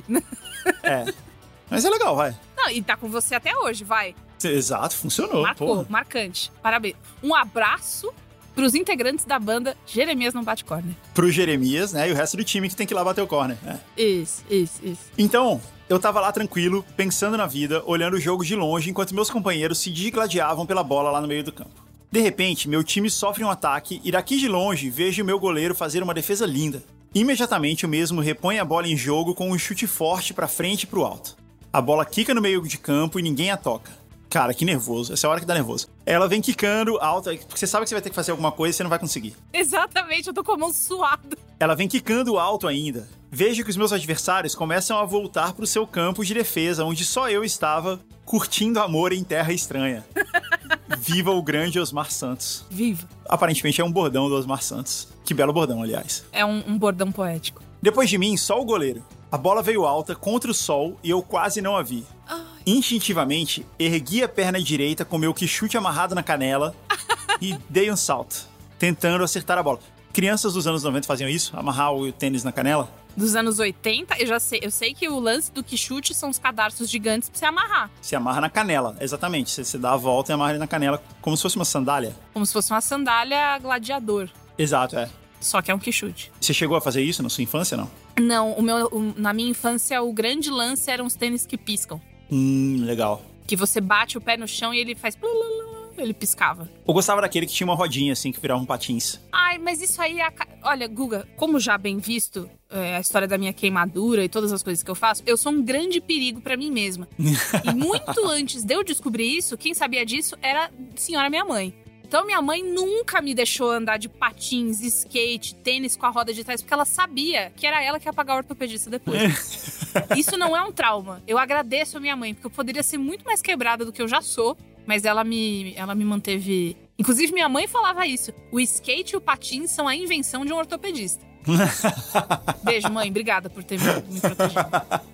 É. Mas é legal, vai. Não, e tá com você até hoje, vai. Exato, funcionou. Marcou, porra. marcante. Parabéns. Um abraço pros integrantes da banda Jeremias não bate corner. Pro Jeremias, né? E o resto do time que tem que ir lá bater o corner. É. Isso. Então, eu tava lá tranquilo, pensando na vida, olhando o jogo de longe, enquanto meus companheiros se digladiavam pela bola lá no meio do campo. De repente, meu time sofre um ataque e daqui de longe vejo o meu goleiro fazer uma defesa linda. Imediatamente o mesmo repõe a bola em jogo com um chute forte pra frente e pro alto. A bola quica no meio de campo e ninguém a toca. Cara, que nervoso. Essa é a hora que dá nervoso. Ela vem quicando alto, porque você sabe que você vai ter que fazer alguma coisa e você não vai conseguir. Exatamente, eu tô com a mão suada. Ela vem quicando alto ainda. Vejo que os meus adversários começam a voltar pro seu campo de defesa, onde só eu estava curtindo amor em terra estranha. Viva o grande Osmar Santos. Viva. Aparentemente é um bordão do Osmar Santos. Que belo bordão, aliás. É um bordão poético. Depois de mim, só o goleiro. A bola veio alta contra o sol e eu quase não a vi. Instintivamente, ergui a perna direita com meu chute amarrado na canela e dei um salto, tentando acertar a bola. Crianças dos anos 90 faziam isso? Amarrar o tênis na canela? Dos anos 80, eu sei que o lance do quichute são os cadarços gigantes pra você amarrar. Se amarra na canela, exatamente. Você dá a volta e amarra ele na canela, como se fosse uma sandália. Como se fosse uma sandália gladiador. Exato, é. Só que é um quichute. Você chegou a fazer isso na sua infância, não? Não, na minha infância, o grande lance eram os tênis que piscam. Legal. Que você bate o pé no chão e ele faz... Ele piscava. Eu gostava daquele que tinha uma rodinha, assim, que virava um patins. Ai, mas isso aí... Olha, Guga, como já bem visto a história da minha queimadura e todas as coisas que eu faço, eu sou um grande perigo pra mim mesma. E muito antes de eu descobrir isso, quem sabia disso era a senhora minha mãe. Então, minha mãe nunca me deixou andar de patins, skate, tênis com a roda de trás, porque ela sabia que era ela que ia pagar o ortopedista depois. Isso não é um trauma. Eu agradeço a minha mãe, porque eu poderia ser muito mais quebrada do que eu já sou, mas ela me manteve... Inclusive, minha mãe falava isso. O skate e o patins são a invenção de um ortopedista. Beijo, mãe. Obrigada por ter me protegido.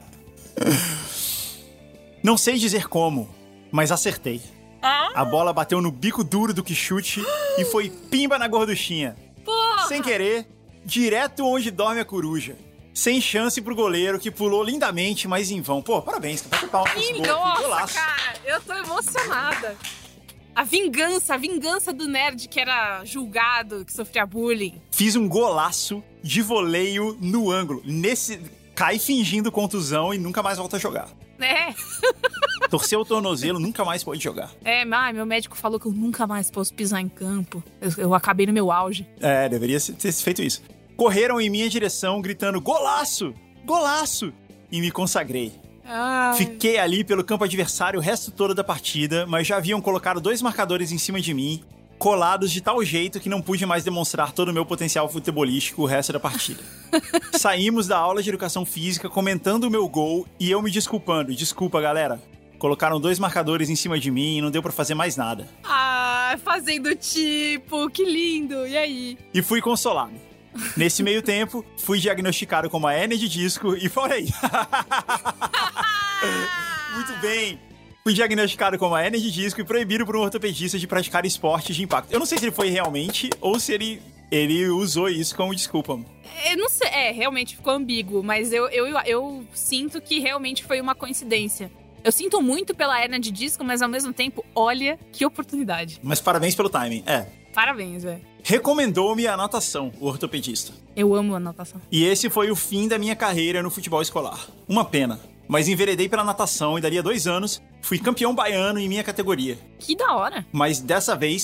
Não sei dizer como, mas acertei. A bola bateu no bico duro do quichute e foi pimba na gorduchinha. Porra! Sem querer, direto onde dorme a coruja. Sem chance pro goleiro, que pulou lindamente, mas em vão. Pô, parabéns, bate palma pra esse gol. Nossa, cara, eu tô emocionada. A vingança do nerd que era julgado, que sofria bullying. Fiz um golaço de voleio no ângulo. Cai fingindo contusão e nunca mais volta a jogar. É. Torceu o tornozelo, nunca mais pode jogar. Meu médico falou que eu nunca mais posso pisar em campo. Eu acabei no meu auge. É, deveria ter feito isso. Correram em minha direção, gritando, golaço! Golaço! E me consagrei. Ai. Fiquei ali pelo campo adversário o resto todo da partida, mas já haviam colocado 2 marcadores em cima de mim, colados de tal jeito que não pude mais demonstrar todo o meu potencial futebolístico o resto da partida. Saímos da aula de educação física comentando o meu gol e eu me desculpando. Desculpa, galera. Colocaram 2 marcadores em cima de mim e não deu pra fazer mais nada. Fazendo tipo, que lindo. E aí? E fui consolado. Nesse meio tempo, fui diagnosticado com uma hérnia de disco e fora aí. Muito bem. Fui diagnosticado com uma hérnia de disco e proibido por um ortopedista de praticar esportes de impacto. Eu não sei se ele foi realmente ou se ele usou isso como desculpa. Eu não sei, realmente ficou ambíguo, mas eu sinto que realmente foi uma coincidência. Eu sinto muito pela hérnia de disco, mas ao mesmo tempo, olha que oportunidade. Mas parabéns pelo timing, Parabéns, velho. Recomendou-me a natação, o ortopedista. Eu amo a natação. E esse foi o fim da minha carreira no futebol escolar. Uma pena. Mas enveredei pela natação e dali a 2 anos fui campeão baiano em minha categoria. Que da hora. Mas dessa vez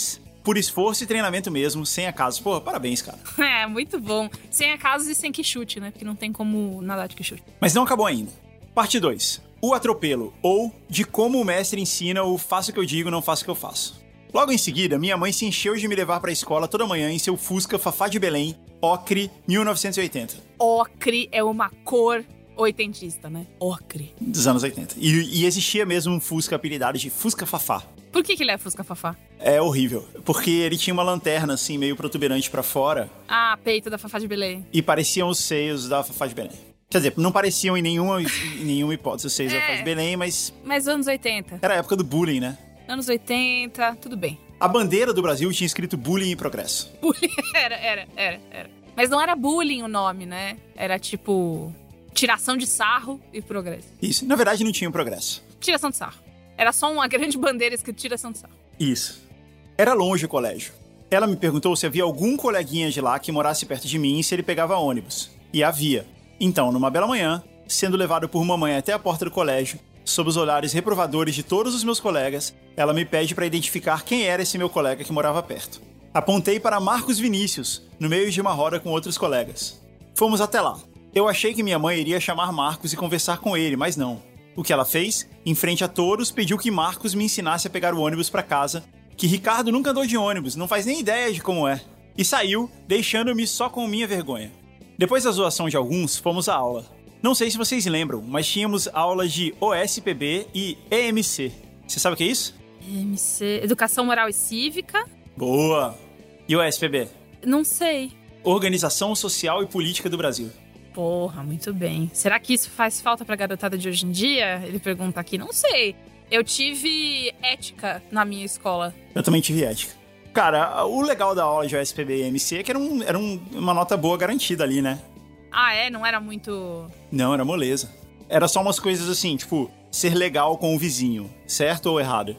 por esforço e treinamento mesmo, sem acaso. Pô, parabéns, cara. É, muito bom. Sem acasos e sem que chute, né? Porque não tem como nadar de que chute. Mas não acabou ainda. Parte 2. O atropelo, ou de como o mestre ensina o faço o que eu digo, não faço o que eu faço. Logo em seguida, minha mãe se encheu de me levar pra escola toda manhã em seu Fusca Fafá de Belém, Ocre, 1980. Ocre é uma cor oitentista, né? Ocre. Dos anos 80. E existia mesmo um Fusca apelidado de Fusca Fafá. Por que ele é Fusca Fafá? É horrível, porque ele tinha uma lanterna assim, meio protuberante pra fora. Ah, peito da Fafá de Belém. E pareciam os seios da Fafá de Belém. Quer dizer, não pareciam em nenhuma hipótese os seios da Fafá de Belém, mas... Mas anos 80. Era a época do bullying, né? Anos 80, tudo bem. A bandeira do Brasil tinha escrito bullying e progresso. Bullying, era. Mas não era bullying o nome, né? Era tipo... tiração de sarro e progresso. Isso. Na verdade, não tinha um progresso. Tiração de sarro. Era só uma grande bandeira escrito tiração de sarro. Isso. Era longe o colégio. Ela me perguntou se havia algum coleguinha de lá que morasse perto de mim e se ele pegava ônibus. E havia. Então, numa bela manhã, sendo levado por mamãe até a porta do colégio, sob os olhares reprovadores de todos os meus colegas, ela me pede para identificar quem era esse meu colega que morava perto. Apontei para Marcos Vinícius, no meio de uma roda com outros colegas. Fomos até lá. Eu achei que minha mãe iria chamar Marcos e conversar com ele, mas não. O que ela fez? Em frente a todos, pediu que Marcos me ensinasse a pegar o ônibus para casa, que Ricardo nunca andou de ônibus, não faz nem ideia de como é. E saiu, deixando-me só com minha vergonha. Depois da zoação de alguns, fomos à aula. Não sei se vocês lembram, mas tínhamos aulas de OSPB e EMC. Você sabe o que é isso? EMC... Educação Moral e Cívica. Boa! E OSPB? Não sei. Organização Social e Política do Brasil. Porra, muito bem. Será que isso faz falta pra garotada de hoje em dia? Ele pergunta aqui. Não sei. Eu tive ética na minha escola. Eu também tive ética. Cara, o legal da aula de OSPB e EMC é que era uma nota boa garantida ali, né? Ah, é? Não era muito... Não, era moleza. Era só umas coisas assim, tipo, ser legal com o vizinho, certo ou errado?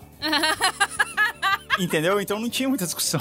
Entendeu? Então não tinha muita discussão.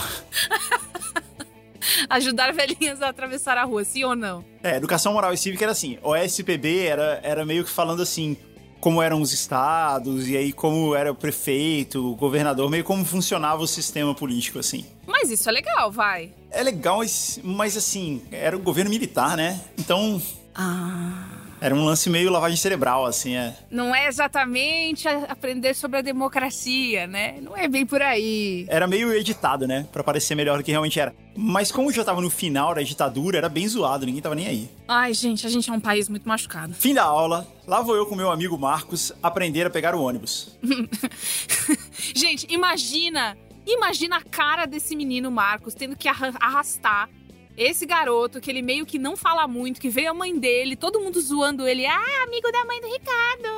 Ajudar velhinhas a atravessar a rua, sim ou não? Educação Moral e Cívica era assim. OSPB era meio que falando assim, como eram os estados, e aí como era o prefeito, o governador, meio como funcionava o sistema político, assim. Mas isso é legal, vai. É legal, mas assim, era o governo militar, né? Então... Era um lance meio lavagem cerebral, assim, Não é exatamente aprender sobre a democracia, né? Não é bem por aí. Era meio editado, né? Pra parecer melhor do que realmente era. Mas como já tava no final da ditadura, era bem zoado, ninguém tava nem aí. Ai, gente, a gente é um país muito machucado. Fim da aula, lá vou eu com meu amigo Marcos aprender a pegar o ônibus. Gente, imagina a cara desse menino Marcos tendo que arrastar esse garoto, que ele meio que não fala muito, que veio a mãe dele, todo mundo zoando ele. Ah, amigo da mãe do Ricardo.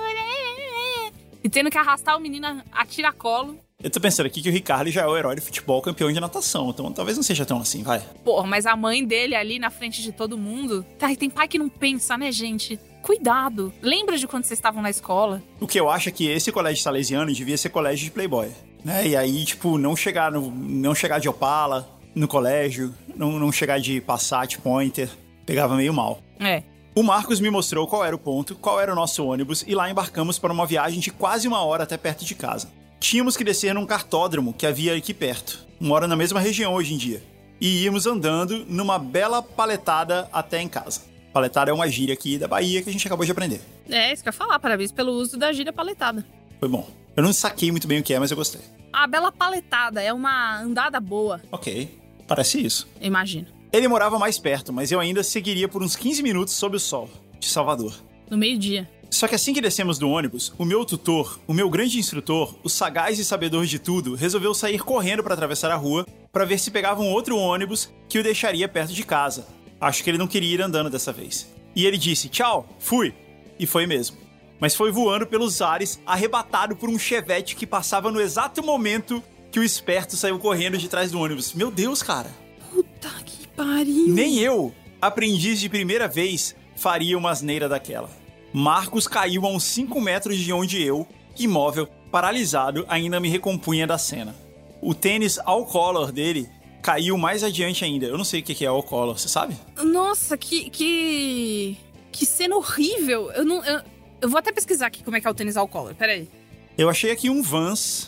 E tendo que arrastar o menino a tiracolo. Eu tô pensando aqui que o Ricardo já é o herói do futebol, campeão de natação. Então talvez não seja tão assim, vai. Porra, mas a mãe dele ali na frente de todo mundo... Tem pai que não pensa, né, gente? Cuidado. Lembra de quando vocês estavam na escola? O que eu acho é que esse colégio salesiano devia ser colégio de playboy, né? E aí, tipo, não chegar de Opala no colégio, não chegar de Passat, Pointer, pegava meio mal. O Marcos me mostrou qual era o ponto, qual era o nosso ônibus, e lá embarcamos para uma viagem de quase 1 hora até perto de casa. Tínhamos que descer num cartódromo que havia aqui perto, mora na mesma região hoje em dia, e íamos andando numa bela paletada até em casa. Paletada é uma gíria aqui da Bahia que a gente acabou de aprender. Isso que eu ia falar, parabéns pelo uso da gíria paletada. Foi bom. Eu não saquei muito bem o que é, mas eu gostei. A bela paletada é uma andada boa. Ok, parece isso. Imagino. Ele morava mais perto, mas eu ainda seguiria por uns 15 minutos sob o sol, de Salvador. No meio-dia. Só que assim que descemos do ônibus, o meu tutor, o meu grande instrutor, o sagaz e sabedor de tudo, resolveu sair correndo para atravessar a rua para ver se pegava um outro ônibus que o deixaria perto de casa. Acho que ele não queria ir andando dessa vez. E ele disse, tchau, fui. E foi mesmo. Mas foi voando pelos ares, arrebatado por um chevette que passava no exato momento que o esperto saiu correndo de trás do ônibus. Meu Deus, cara. Puta que pariu. Nem eu, aprendiz de primeira vez, faria uma asneira daquela. Marcos caiu a uns 5 metros de onde eu, imóvel, paralisado, ainda me recompunha da cena. O tênis all color dele caiu mais adiante ainda. Eu não sei o que é all color, você sabe? Nossa, que cena horrível. Eu vou até pesquisar aqui como é que é o tênis all color, peraí. Eu achei aqui um Vans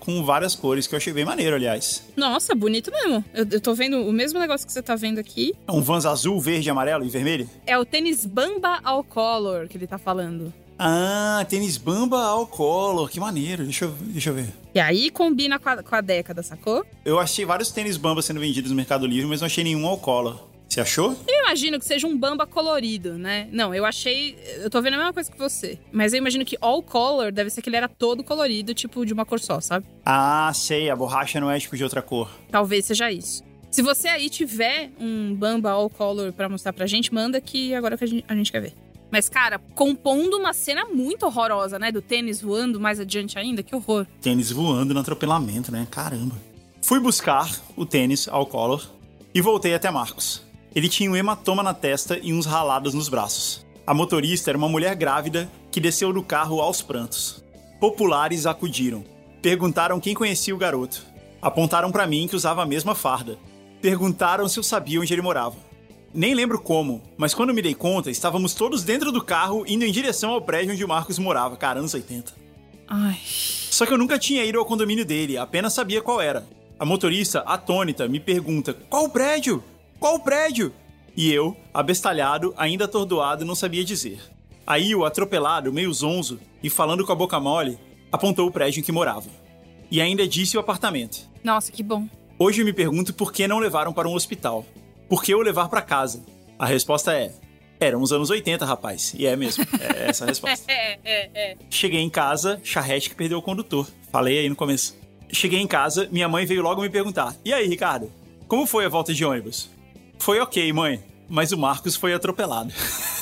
com várias cores, que eu achei bem maneiro, aliás. Nossa, bonito mesmo. Eu tô vendo o mesmo negócio que você tá vendo aqui. É um Vans azul, verde, amarelo e vermelho? É o tênis Bamba All Color que ele tá falando. Ah, tênis Bamba All Color, que maneiro, deixa eu ver. E aí combina com a década, sacou? Eu achei vários tênis Bamba sendo vendidos no Mercado Livre, mas não achei nenhum All Color. Você achou? Eu imagino que seja um Bamba colorido, né? Não, eu tô vendo a mesma coisa que você. Mas eu imagino que All Color deve ser que ele era todo colorido, tipo de uma cor só, sabe? Ah, sei, a borracha não é tipo de outra cor. Talvez seja isso. Se você aí tiver um Bamba All Color pra mostrar pra gente, manda que agora que a gente quer ver. Mas, cara, compondo uma cena muito horrorosa, né? Do tênis voando mais adiante ainda, que horror. Tênis voando no atropelamento, né? Caramba. Fui buscar o tênis All Color e voltei até Marcos. Ele tinha um hematoma na testa e uns ralados nos braços. A motorista era uma mulher grávida que desceu do carro aos prantos. Populares acudiram. Perguntaram quem conhecia o garoto. Apontaram pra mim que usava a mesma farda. Perguntaram se eu sabia onde ele morava. Nem lembro como, mas quando me dei conta, estávamos todos dentro do carro indo em direção ao prédio onde o Marcos morava, cara, anos 80. Ai. Só que eu nunca tinha ido ao condomínio dele, apenas sabia qual era. A motorista, atônita, me pergunta: Qual o prédio? Qual o prédio? E eu, abestalhado, ainda atordoado, não sabia dizer. Aí o atropelado, meio zonzo, e falando com a boca mole, apontou o prédio em que morava. E ainda disse o apartamento. Nossa, que bom. Hoje me pergunto por que não levaram para um hospital. Por que eu levar para casa? A resposta é: eram os anos 80, rapaz. E é mesmo, é essa a resposta. Cheguei em casa, charrete que perdeu o condutor. Falei aí no começo. Cheguei em casa, minha mãe veio logo me perguntar: E aí, Ricardo? Como foi a volta de ônibus? Foi ok, mãe, mas o Marcos foi atropelado.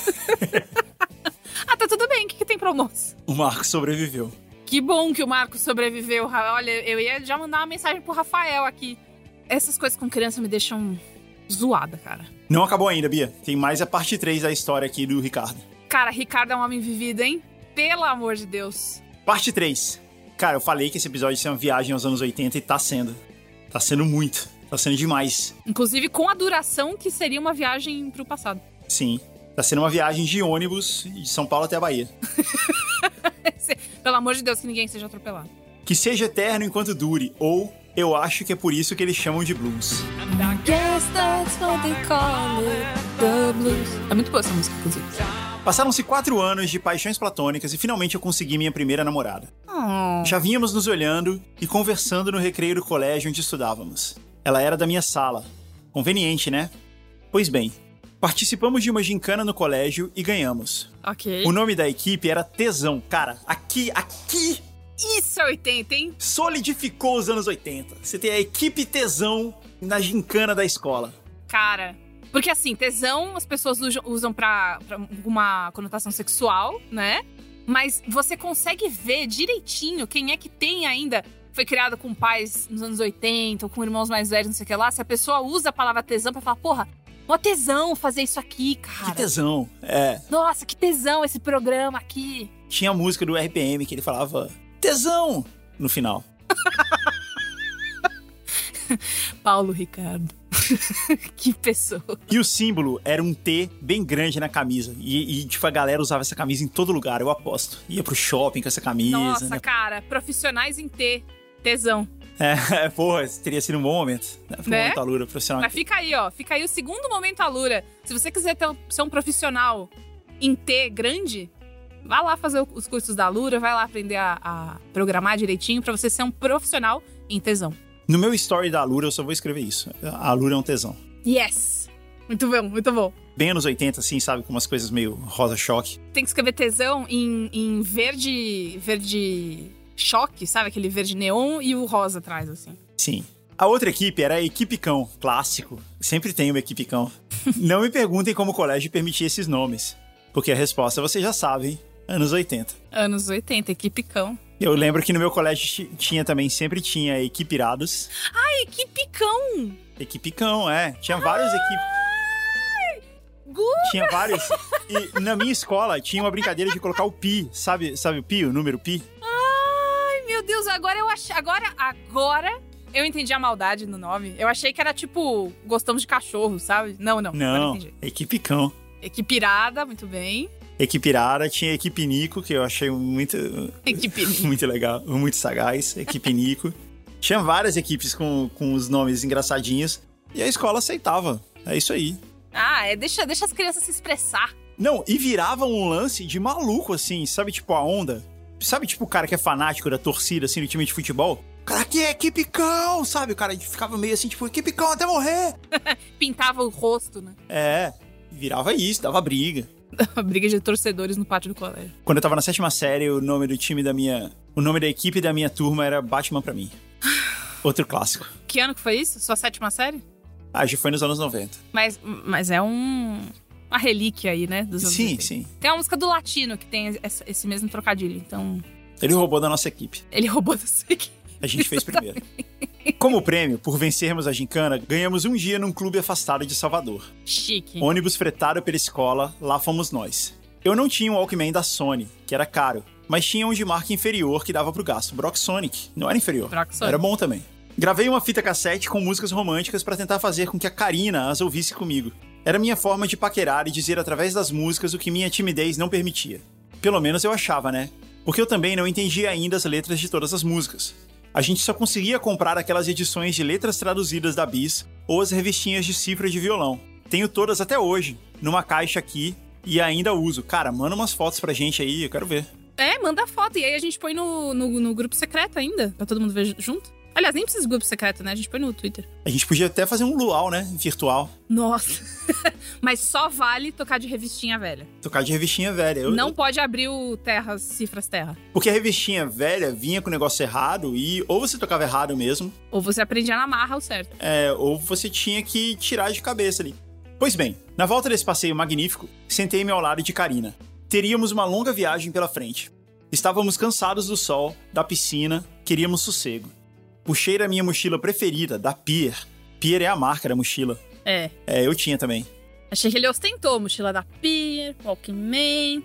Ah, tá tudo bem, o que tem pra almoço? O Marcos sobreviveu. Que bom que o Marcos sobreviveu. Olha, eu ia já mandar uma mensagem pro Rafael aqui. Essas coisas com criança me deixam zoada, cara. Não acabou ainda, Bia. Tem mais a parte 3 da história aqui do Ricardo. Cara, Ricardo é um homem vivido, hein? Pelo amor de Deus. Parte 3. Cara, eu falei que esse episódio ia ser uma viagem aos anos 80 e tá sendo. Tá sendo muito. Tá sendo demais. Inclusive com a duração que seria uma viagem pro passado. Sim. Tá sendo uma viagem de ônibus de São Paulo até a Bahia. Pelo amor de Deus, que ninguém seja atropelado. Que seja eterno enquanto dure, ou eu acho que é por isso que eles chamam de blues. É muito boa essa música, inclusive. Passaram-se 4 anos de paixões platônicas e finalmente eu consegui minha primeira namorada. Já vínhamos nos olhando e conversando no recreio do colégio onde estudávamos. Ela era da minha sala. Conveniente, né? Pois bem, participamos de uma gincana no colégio e ganhamos. Ok. O nome da equipe era Tesão. Cara, aqui... Isso é 80, hein? Solidificou os anos 80. Você tem a equipe Tesão na gincana da escola. Cara, porque assim, tesão as pessoas usam pra uma conotação sexual, né? Mas você consegue ver direitinho quem é que tem ainda... Foi criado com pais nos anos 80, ou com irmãos mais velhos, não sei o que lá. Se a pessoa usa a palavra tesão pra falar, porra, mó tesão fazer isso aqui, cara. Que tesão, é. Nossa, que tesão esse programa aqui. Tinha a música do RPM que ele falava tesão no final. Paulo Ricardo. Que pessoa. E o símbolo era um T bem grande na camisa. E tipo, a galera usava essa camisa em todo lugar, eu aposto. Ia pro shopping com essa camisa. Nossa, né? cara, profissionais em T. Tesão. Porra, teria sido um bom momento, né? Pro momento Alura, profissional. Mas fica aí, ó. Fica aí o segundo momento Alura. Se você quiser ser um profissional em T grande, vá lá fazer os cursos da Alura, vai lá aprender a programar direitinho pra você ser um profissional em tesão. No meu story da Alura, eu só vou escrever isso. A Alura é um tesão. Yes! Muito bom, muito bom. Bem anos 80, assim, sabe? Com umas coisas meio rosa-choque. Tem que escrever tesão em verde choque, sabe? Aquele verde neon e o rosa atrás, assim. Sim. A outra equipe era a Equipe Cão, clássico. Sempre tem uma Equipe Cão. Não me perguntem como o colégio permitia esses nomes, porque a resposta vocês já sabem, anos 80. Anos 80, Equipe Cão. Eu lembro que no meu colégio sempre tinha a Equipe Irados. Ah, Equipe Cão! Equipe Cão, é. Tinha várias equipes. Tinha vários. E na minha escola tinha uma brincadeira de colocar o pi, sabe o pi, o número pi? Meu Deus, agora eu achei. Agora eu entendi a maldade no nome. Eu achei que era tipo, gostamos de cachorro, sabe? Não. Não, entendi. Equipe Cão. Equipe irada, muito bem. Equipe Irara, tinha a Equipe Nico, que eu achei muito legal, muito sagaz. Equipe Nico. Tinha várias equipes com os nomes engraçadinhos. E a escola aceitava. É isso aí. Deixa as crianças se expressar. Não, e virava um lance de maluco, assim, sabe, tipo a onda? Sabe, tipo o cara que é fanático da torcida, assim, do time de futebol? O cara aqui é Equipe Cão, sabe? O cara ficava meio assim, tipo, Equipe Cão até morrer. Pintava o rosto, né? Virava isso, dava briga. Briga de torcedores no pátio do colégio. Quando eu tava na 7ª série, o nome da equipe da minha turma era Batman pra mim. Outro clássico. Que ano que foi isso? Sua 7ª série? Já foi nos anos 90. Mas é uma relíquia aí, né? Dos anos 90. Sim. Tem uma música do Latino que tem esse mesmo trocadilho, então... Ele roubou da nossa equipe. A gente fez primeiro. Como prêmio, por vencermos a gincana, ganhamos um dia num clube afastado de Salvador. Chique. Ônibus fretado pela escola, lá fomos nós. Eu não tinha um Walkman da Sony, que era caro, mas tinha um de marca inferior que dava pro gasto. Brocksonic. Não era inferior. Era bom também. Gravei uma fita cassete com músicas românticas pra tentar fazer com que a Karina as ouvisse comigo. Era minha forma de paquerar e dizer através das músicas o que minha timidez não permitia. Pelo menos eu achava, né? Porque eu também não entendia ainda as letras de todas as músicas. A gente só conseguia comprar aquelas edições de letras traduzidas da Bis ou as revistinhas de cifra de violão. Tenho todas até hoje, numa caixa aqui, e ainda uso. Cara, manda umas fotos pra gente aí, eu quero ver. Manda foto, e aí a gente põe no grupo secreto ainda, pra todo mundo ver junto. Aliás, nem precisa de grupo secreto, né? A gente põe no Twitter. A gente podia até fazer um luau, né? Virtual. Nossa. Mas só vale tocar de revistinha velha. Tocar de revistinha velha. Não pode abrir o Cifras Terra. Porque a revistinha velha vinha com o negócio errado e ou você tocava errado mesmo. Ou você aprendia na marra o certo. Ou você tinha que tirar de cabeça ali. Pois bem, na volta desse passeio magnífico, sentei-me ao lado de Karina. Teríamos uma longa viagem pela frente. Estávamos cansados do sol, da piscina, queríamos sossego. Puxei a minha mochila preferida, da Pier. Pier é a marca da mochila. Eu tinha também. Achei que ele ostentou, mochila da Pier, Walkman,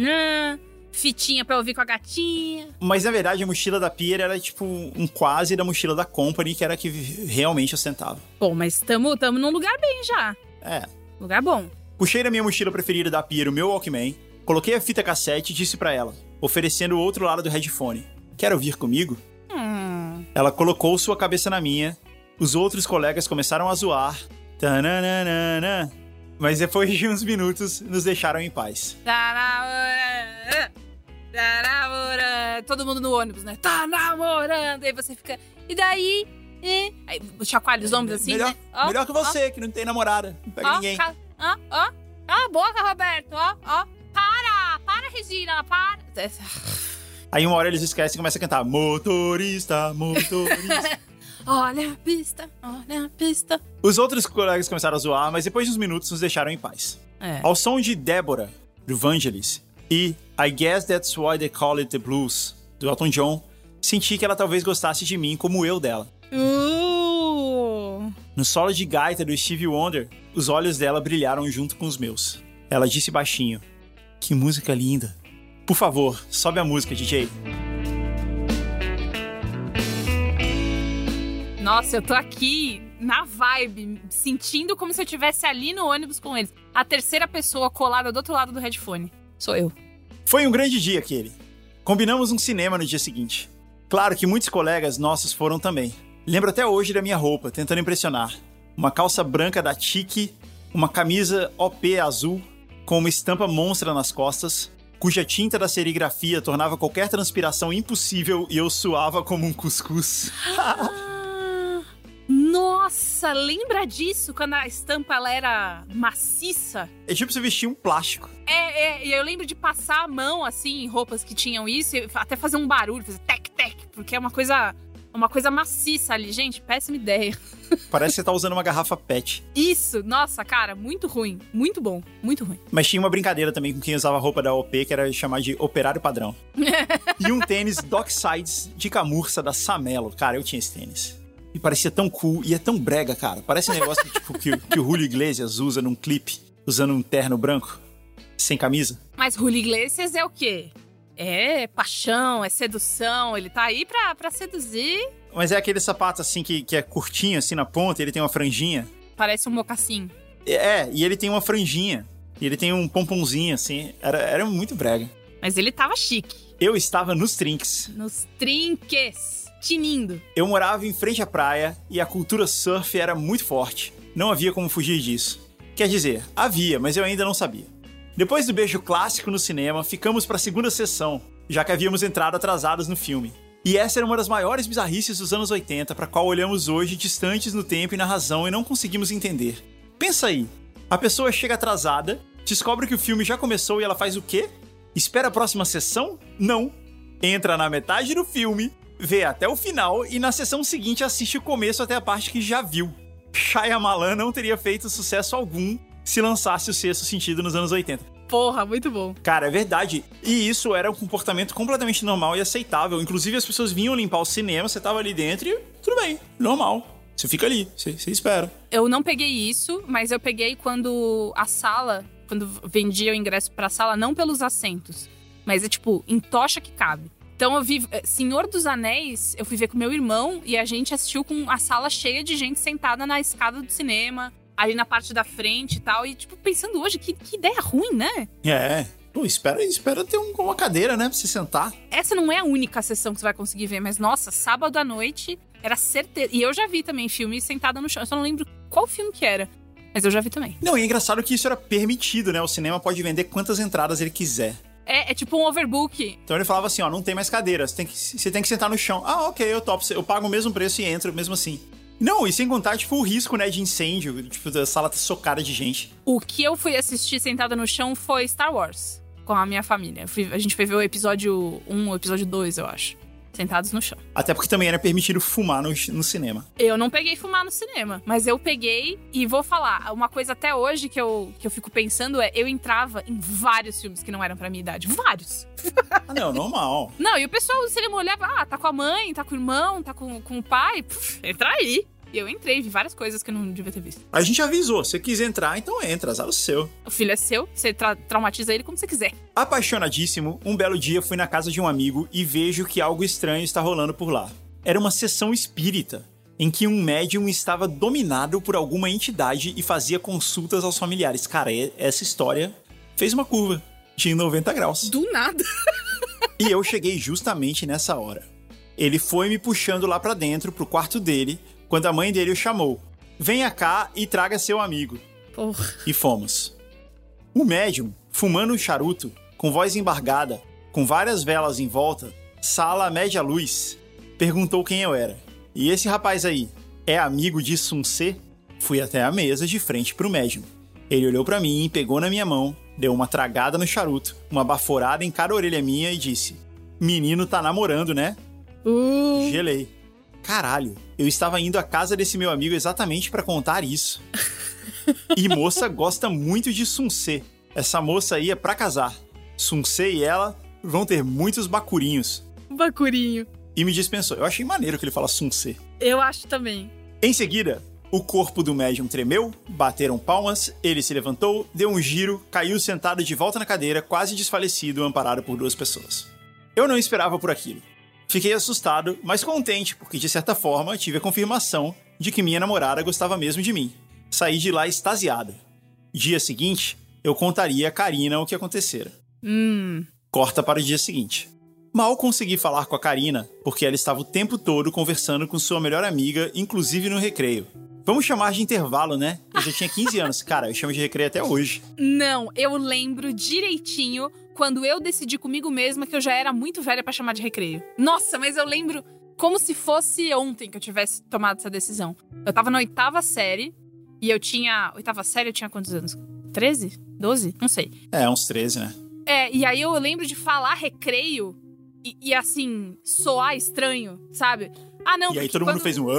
fitinha pra ouvir com a gatinha. Mas na verdade a mochila da Pier era tipo um quase da mochila da Company, que era a que realmente ostentava. Bom, mas tamo num lugar bem já. Lugar bom. Puxei a minha mochila preferida da Pier, o meu Walkman, coloquei a fita cassete e disse pra ela, oferecendo o outro lado do headphone. Quer ouvir comigo? Ela colocou sua cabeça na minha, os outros colegas começaram a zoar, tananana, mas depois de uns minutos nos deixaram em paz. Todo mundo no ônibus, né? Tá namorando, aí você fica, e daí? Aí chacoalha os ombros assim, melhor, né? Melhor que você, que não tem namorada, não pega ninguém. Cala a boca, Roberto, para, Regina, para. Aí uma hora eles esquecem e começam a cantar motorista, motorista. Olha a pista, olha a pista. Os outros colegas começaram a zoar, mas depois de uns minutos nos deixaram em paz. Ao som de Débora, do Vangelis, e I Guess That's Why They Call It The Blues, do Elton John, senti que ela talvez gostasse de mim como eu dela. No solo de gaita do Stevie Wonder, os olhos dela brilharam junto com os meus. Ela disse baixinho, que música linda. Por favor, sobe a música, DJ. Nossa, eu tô aqui na vibe, sentindo como se eu estivesse ali no ônibus com eles. A terceira pessoa colada do outro lado do headphone. Sou eu. Foi um grande dia aquele. Combinamos um cinema no dia seguinte. Claro que muitos colegas nossos foram também. Lembro até hoje da minha roupa, tentando impressionar. Uma calça branca da Tiki, uma camisa OP azul, com uma estampa monstra nas costas, cuja tinta da serigrafia tornava qualquer transpiração impossível e eu suava como um cuscuz. Nossa, lembra disso? Quando a estampa ela era maciça? É tipo você vestir um plástico. E eu lembro de passar a mão, assim, em roupas que tinham isso, e até fazer um barulho, fazer tec-tec, porque é uma coisa maciça ali. Gente, péssima ideia. Parece que você tá usando uma garrafa PET. Isso, nossa, cara, muito ruim. Muito bom, muito ruim. Mas tinha uma brincadeira também com quem usava a roupa da OP, que era chamar de operário padrão. E um tênis Docksides de camurça da Samelo. Cara, eu tinha esse tênis. E parecia tão cool e é tão brega, cara. Parece um negócio que o Julio Iglesias usa num clipe, usando um terno branco, sem camisa. Mas Julio Iglesias é o quê? É paixão, é sedução, ele tá aí pra seduzir. Mas é aquele sapato assim que é curtinho assim na ponta, ele tem uma franjinha. Parece um mocassim. E ele tem uma franjinha. E ele tem um pomponzinho, assim. Era muito brega. Mas ele tava chique. Eu estava nos trinques. Nos trinques. Tinindo. Eu morava em frente à praia e a cultura surf era muito forte. Não havia como fugir disso. Quer dizer, havia, mas eu ainda não sabia. Depois do beijo clássico no cinema, ficamos para a segunda sessão, já que havíamos entrado atrasados no filme. E essa era uma das maiores bizarrices dos anos 80, para a qual olhamos hoje distantes no tempo e na razão e não conseguimos entender. Pensa aí, a pessoa chega atrasada, descobre que o filme já começou e ela faz o quê? Espera a próxima sessão? Não. Entra na metade do filme, vê até o final e na sessão seguinte assiste o começo até a parte que já viu. Shyamalan não teria feito sucesso algum se lançasse o Sexto Sentido nos anos 80. Porra, muito bom. Cara, é verdade. E isso era um comportamento completamente normal e aceitável. Inclusive, as pessoas vinham limpar o cinema, você tava ali dentro e tudo bem, normal. Você fica ali, você espera. Eu não peguei isso, mas eu peguei quando a sala, quando vendia o ingresso pra sala, não pelos assentos, mas é tipo, em tocha que cabe. Então eu vi Senhor dos Anéis, eu fui ver com meu irmão e a gente assistiu com a sala cheia de gente sentada na escada do cinema, ali na parte da frente e tal. E tipo, pensando hoje, que ideia ruim, né? É. Pô, espera ter uma cadeira, né, pra você sentar. Essa não é a única sessão que você vai conseguir ver, mas nossa, sábado à noite era certeza. E eu já vi também filme sentada no chão, eu só não lembro qual filme que era, mas eu já vi também. Não, e é engraçado que isso era permitido, né? O cinema pode vender quantas entradas ele quiser. É tipo um overbook. Então ele falava assim, ó, não tem mais cadeira, você tem que sentar no chão. Ah, ok, eu topo, eu pago o mesmo preço e entro mesmo assim. Não, e sem contar, tipo, o risco, né, de incêndio, tipo, da sala tá socada de gente. O que eu fui assistir sentada no chão foi Star Wars, com a minha família. A gente foi ver o episódio 1, o episódio 2, eu acho. Sentados no chão. Até porque também era permitido fumar no cinema. Eu não peguei fumar no cinema, mas eu peguei e vou falar. Uma coisa até hoje que eu fico pensando é, eu entrava em vários filmes que não eram pra minha idade. Vários. Ah, não, normal. Não, e o pessoal do cinema olhava, tá com a mãe, tá com o irmão, tá com o pai. Entra aí. E eu entrei, vi várias coisas que eu não devia ter visto. A gente avisou, se você quis entrar, então entra, azar o seu. O filho é seu, você traumatiza ele como você quiser. Apaixonadíssimo, um belo dia fui na casa de um amigo e vejo que algo estranho está rolando por lá. Era uma sessão espírita, em que um médium estava dominado por alguma entidade e fazia consultas aos familiares. Cara, essa história fez uma curva de 90 graus. Do nada. E eu cheguei justamente nessa hora. Ele foi me puxando lá pra dentro, pro quarto dele, quando a mãe dele o chamou. Venha cá e traga seu amigo. Porra. E fomos. O médium, fumando um charuto, com voz embargada, com várias velas em volta, sala à média luz, perguntou quem eu era. E esse rapaz aí, é amigo de Sun Ce? Fui até a mesa de frente pro médium. Ele olhou pra mim, pegou na minha mão, deu uma tragada no charuto, uma baforada em cada orelha minha e disse: menino tá namorando, né? Gelei. Caralho, eu estava indo à casa desse meu amigo exatamente pra contar isso. E moça gosta muito de Sun Ce. Essa moça aí é pra casar. Sun Ce e ela vão ter muitos bacurinhos. Bacurinho. E me dispensou. Eu achei maneiro que ele fala Sun Ce. Eu acho também. Em seguida, o corpo do médium tremeu, bateram palmas, ele se levantou, deu um giro, caiu sentado de volta na cadeira, quase desfalecido, amparado por 2 pessoas. Eu não esperava por aquilo. Fiquei assustado, mas contente, porque de certa forma tive a confirmação de que minha namorada gostava mesmo de mim. Saí de lá extasiado. Dia seguinte, eu contaria a Karina o que acontecera. Corta para o dia seguinte. Mal consegui falar com a Karina, porque ela estava o tempo todo conversando com sua melhor amiga, inclusive no recreio. Vamos chamar de intervalo, né? Eu já tinha 15 anos. Cara, eu chamo de recreio até hoje. Não, eu lembro direitinho quando eu decidi comigo mesma que eu já era muito velha pra chamar de recreio. Nossa, mas eu lembro como se fosse ontem que eu tivesse tomado essa decisão. Eu tava na 8ª série e eu tinha... 8ª série eu tinha quantos anos? 13? 12? Não sei. É, uns 13, né? E aí eu lembro de falar recreio e assim, soar estranho, sabe? Ah, não, e aí todo mundo fez um...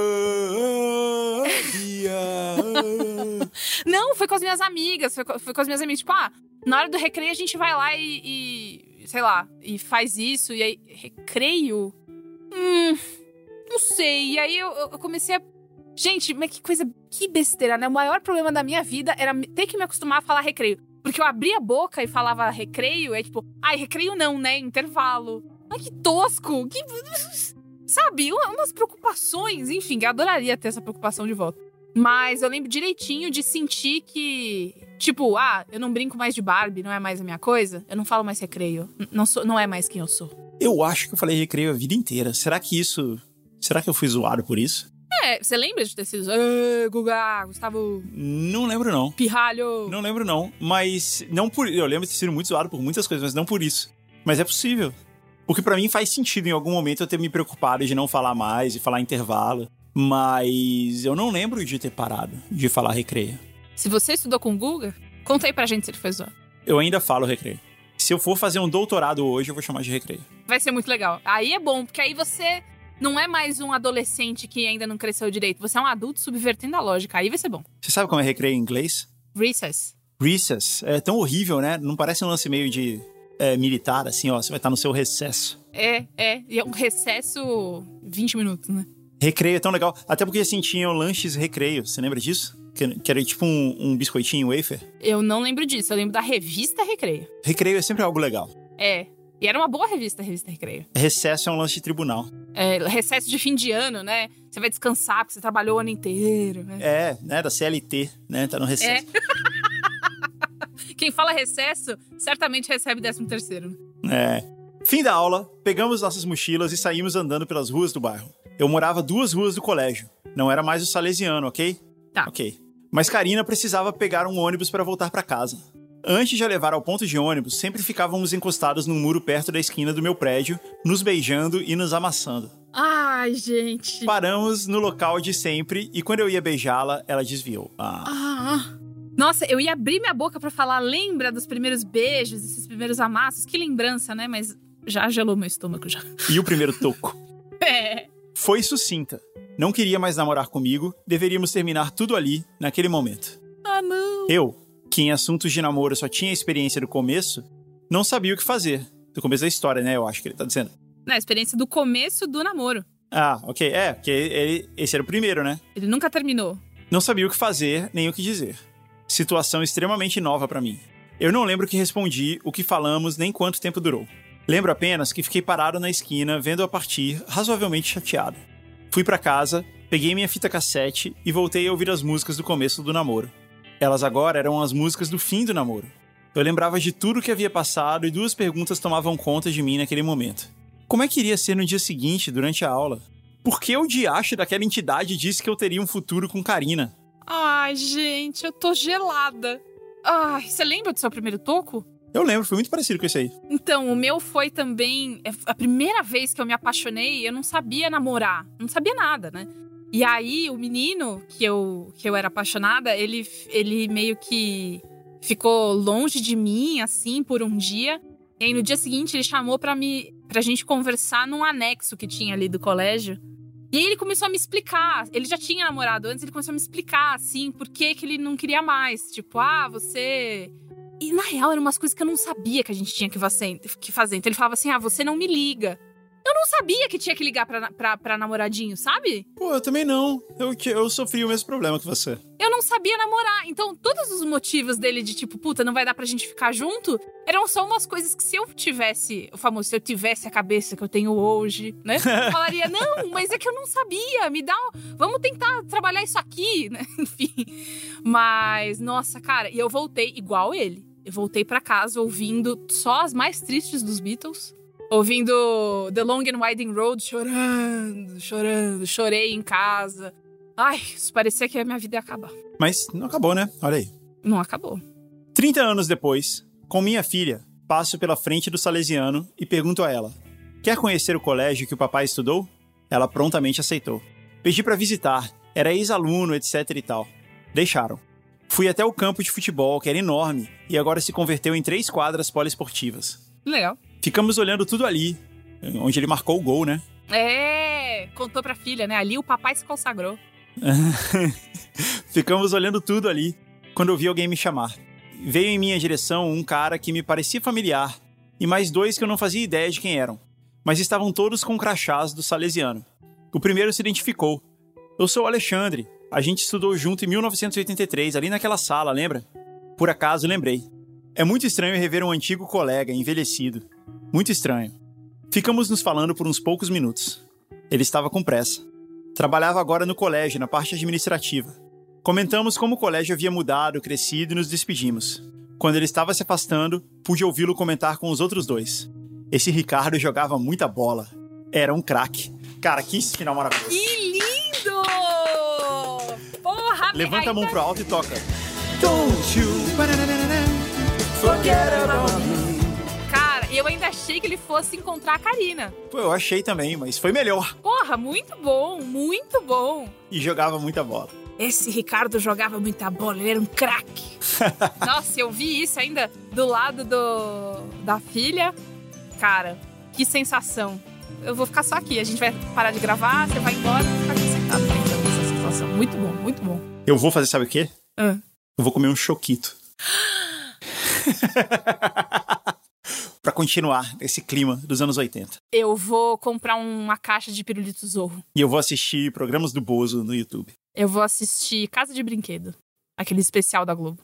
Não, foi com as minhas amigas. Foi com as minhas amigas. Tipo, na hora do recreio a gente vai lá e sei lá, e faz isso. E aí, recreio? Não sei. E aí eu comecei a... Gente, mas que coisa, que besteira, né? O maior problema da minha vida era ter que me acostumar a falar recreio. Porque eu abria a boca e falava recreio, é tipo... recreio não, né? Intervalo. Ai, que tosco. Que... Sabe? Umas preocupações. Enfim, eu adoraria ter essa preocupação de volta. Mas eu lembro direitinho de sentir que Tipo, eu não brinco mais de Barbie, não é mais a minha coisa. Eu não falo mais recreio. Não é mais quem eu sou. Eu acho que eu falei recreio a vida inteira. Será que eu fui zoado por isso? Você lembra de ter sido... Guga, Gustavo... Não lembro, não. Pirralho... Não lembro, não. Mas não por... Eu lembro de ter sido muito zoado por muitas coisas, mas não por isso. Mas é possível. Porque pra mim faz sentido em algum momento eu ter me preocupado de não falar mais, de falar intervalo. Mas eu não lembro de ter parado de falar recreio. Se você estudou com o Guga, conta aí pra gente se ele foi zoado. Eu ainda falo recreio. Se eu for fazer um doutorado hoje, eu vou chamar de recreio. Vai ser muito legal. Aí é bom, porque aí você não é mais um adolescente que ainda não cresceu direito. Você é um adulto subvertendo a lógica. Aí vai ser bom. Você sabe como é recreio em inglês? Recess. Recess. É tão horrível, né? Não parece um lance meio de militar, assim, ó. Você vai estar no seu recesso. E é um recesso 20 minutos, né? Recreio é tão legal. Até porque, assim, tinham lanches recreio. Você lembra disso? Que era tipo um biscoitinho wafer. Eu não lembro disso. Eu lembro da revista Recreio. Recreio é sempre algo legal. E era uma boa revista, a revista Recreio. Recesso é um lanche de tribunal. Recesso de fim de ano, né? Você vai descansar porque você trabalhou o ano inteiro. Né? Né? Da CLT, né? Tá no recesso. Quem fala recesso, certamente recebe 13º. Né? Fim da aula, pegamos nossas mochilas e saímos andando pelas ruas do bairro. Eu morava 2 ruas do colégio. Não era mais o Salesiano, ok? Tá. Ok. Mas Karina precisava pegar um ônibus para voltar para casa. Antes de a levar ao ponto de ônibus, sempre ficávamos encostados num muro perto da esquina do meu prédio, nos beijando e nos amassando. Ai, gente. Paramos no local de sempre e quando eu ia beijá-la, ela desviou. Nossa, eu ia abrir minha boca pra falar, lembra dos primeiros beijos, esses primeiros amassos? Que lembrança, né? Mas já gelou meu estômago já. E o primeiro toco? Foi sucinta. Não queria mais namorar comigo, deveríamos terminar tudo ali, naquele momento. Não. Eu, que em assuntos de namoro só tinha experiência do começo, não sabia o que fazer. Do começo da história, né? Eu acho que ele tá dizendo. Na experiência do começo do namoro. Ok. Porque esse era o primeiro, né? Ele nunca terminou. Não sabia o que fazer, nem o que dizer. Situação extremamente nova pra mim. Eu não lembro o que respondi, o que falamos, nem quanto tempo durou. Lembro apenas que fiquei parado na esquina, vendo-a partir, razoavelmente chateado. Fui pra casa, peguei minha fita cassete e voltei a ouvir as músicas do começo do namoro. Elas agora eram as músicas do fim do namoro. Eu lembrava de tudo que havia passado e 2 perguntas tomavam conta de mim naquele momento. Como é que iria ser no dia seguinte, durante a aula? Por que o diacho daquela entidade disse que eu teria um futuro com Karina? Ai, gente, eu tô gelada. Ai, você lembra do seu primeiro toco? Eu lembro, foi muito parecido com esse aí. Então, o meu foi também... A primeira vez que eu me apaixonei, eu não sabia namorar. Não sabia nada, né? E aí, o menino que eu era apaixonada, ele meio que ficou longe de mim, assim, por um dia. E aí, no dia seguinte, ele chamou pra gente conversar num anexo que tinha ali do colégio. E aí, ele começou a me explicar. Ele já tinha namorado antes, ele começou a me explicar, assim, por que ele não queria mais. Tipo, você... E, na real, eram umas coisas que eu não sabia que a gente tinha que fazer. Então, ele falava assim, você não me liga. Eu não sabia que tinha que ligar pra namoradinho, sabe? Pô, eu também não. Eu sofri o mesmo problema que você. Eu não sabia namorar. Então, todos os motivos dele de tipo, puta, não vai dar pra gente ficar junto, eram só umas coisas que se eu tivesse, se eu tivesse a cabeça que eu tenho hoje, né? Eu falaria, não, mas é que eu não sabia, vamos tentar trabalhar isso aqui, né? Enfim. Mas, nossa, cara, e eu voltei igual ele. Eu voltei pra casa ouvindo só as mais tristes dos Beatles. Ouvindo The Long and Winding Road, chorando. Chorei em casa. Ai, isso parecia que a minha vida ia acabar. Mas não acabou, né? Olha aí. Não acabou. 30 anos depois, com minha filha, passo pela frente do Salesiano e pergunto a ela: quer conhecer o colégio que o papai estudou? Ela prontamente aceitou. Pedi pra visitar, era ex-aluno, etc e tal. Deixaram. Fui até o campo de futebol, que era enorme, e agora se converteu em 3 quadras poliesportivas. Legal. Ficamos olhando tudo ali, onde ele marcou o gol, né? Contou pra filha, né? Ali o papai se consagrou. Ficamos olhando tudo ali, quando eu vi alguém me chamar. Veio em minha direção um cara que me parecia familiar, e mais 2 que eu não fazia ideia de quem eram, mas estavam todos com crachás do Salesiano. O primeiro se identificou. Eu sou o Alexandre. A gente estudou junto em 1983, ali naquela sala, lembra? Por acaso, lembrei. É muito estranho rever um antigo colega, envelhecido. Muito estranho. Ficamos nos falando por uns poucos minutos. Ele estava com pressa. Trabalhava agora no colégio, na parte administrativa. Comentamos como o colégio havia mudado, crescido e nos despedimos. Quando ele estava se afastando, pude ouvi-lo comentar com os outros dois. Esse Ricardo jogava muita bola. Era um craque. Cara, que final maravilhoso. Que lindo! Porra, Levanta a mão pro alto e toca. Don't you forget about me. Cara, eu ainda achei que ele fosse encontrar a Karina. Pô, eu achei também, mas foi melhor. Porra, muito bom, muito bom. E jogava muita bola. Esse Ricardo jogava muita bola, ele era um craque. Nossa, eu vi isso ainda do lado da filha. Cara, que sensação. Eu vou ficar só aqui, a gente vai parar de gravar, você vai embora e vou ficar aqui sentado pensando nessa situação. Muito bom, muito bom. Eu vou fazer, sabe o quê? Eu vou comer um choquito. Pra continuar esse clima dos anos 80. Eu vou comprar uma caixa de pirulito Zorro. E eu vou assistir programas do Bozo no YouTube. Eu vou assistir Casa de Brinquedo, aquele especial da Globo.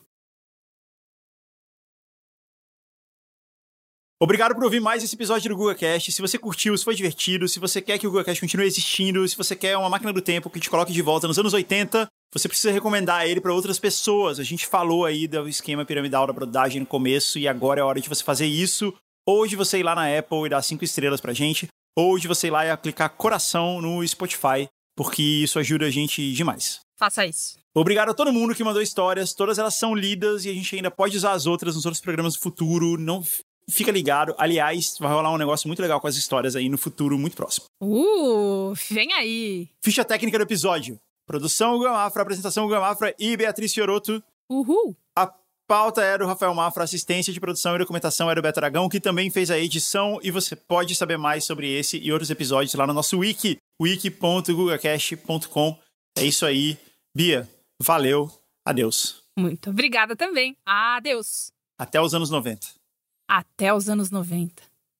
Obrigado por ouvir mais esse episódio do GugaCast. Se você curtiu, se foi divertido, se você quer que o GugaCast continue existindo, se você quer uma máquina do tempo que te coloque de volta nos anos 80, você precisa recomendar ele para outras pessoas. A gente falou aí do esquema piramidal da brodagem no começo e agora é a hora de você fazer isso. Ou de você ir lá na Apple e dar 5 estrelas pra gente, ou de você ir lá e clicar coração no Spotify, porque isso ajuda a gente demais. Faça isso. Obrigado a todo mundo que mandou histórias, todas elas são lidas e a gente ainda pode usar as outras nos outros programas do futuro. Não fica ligado. Aliás, vai rolar um negócio muito legal com as histórias aí no futuro muito próximo. Vem aí. Ficha técnica do episódio. Produção Guga Mafra, apresentação Guga Mafra e Beatriz Fiorotto. Uhul. A pauta é do Rafael Mafra, assistência de produção e documentação é do Beto Aragão, que também fez a edição, e você pode saber mais sobre esse e outros episódios lá no nosso wiki, wiki.gugacast.com. É isso aí. Bia, valeu. Adeus. Muito obrigada também. Adeus. Até os anos 90. Até os anos 90.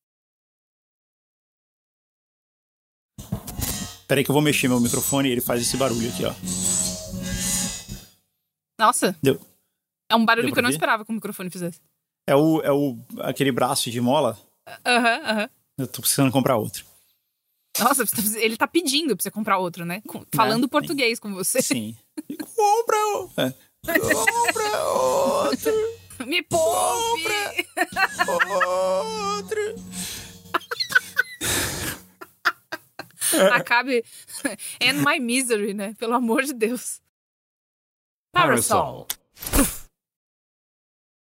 Peraí que eu vou mexer meu microfone e ele faz esse barulho aqui, ó. Nossa. Deu. É um barulho que eu não ver? esperava que o microfone fizesse. É aquele braço de mola. Aham. Eu tô precisando comprar outro. Nossa, ele tá pedindo pra você comprar outro, né? Falando português com você. Sim. Compra outro. Me poupe. Outro. Acabe. End my misery, né? Pelo amor de Deus. Parasol.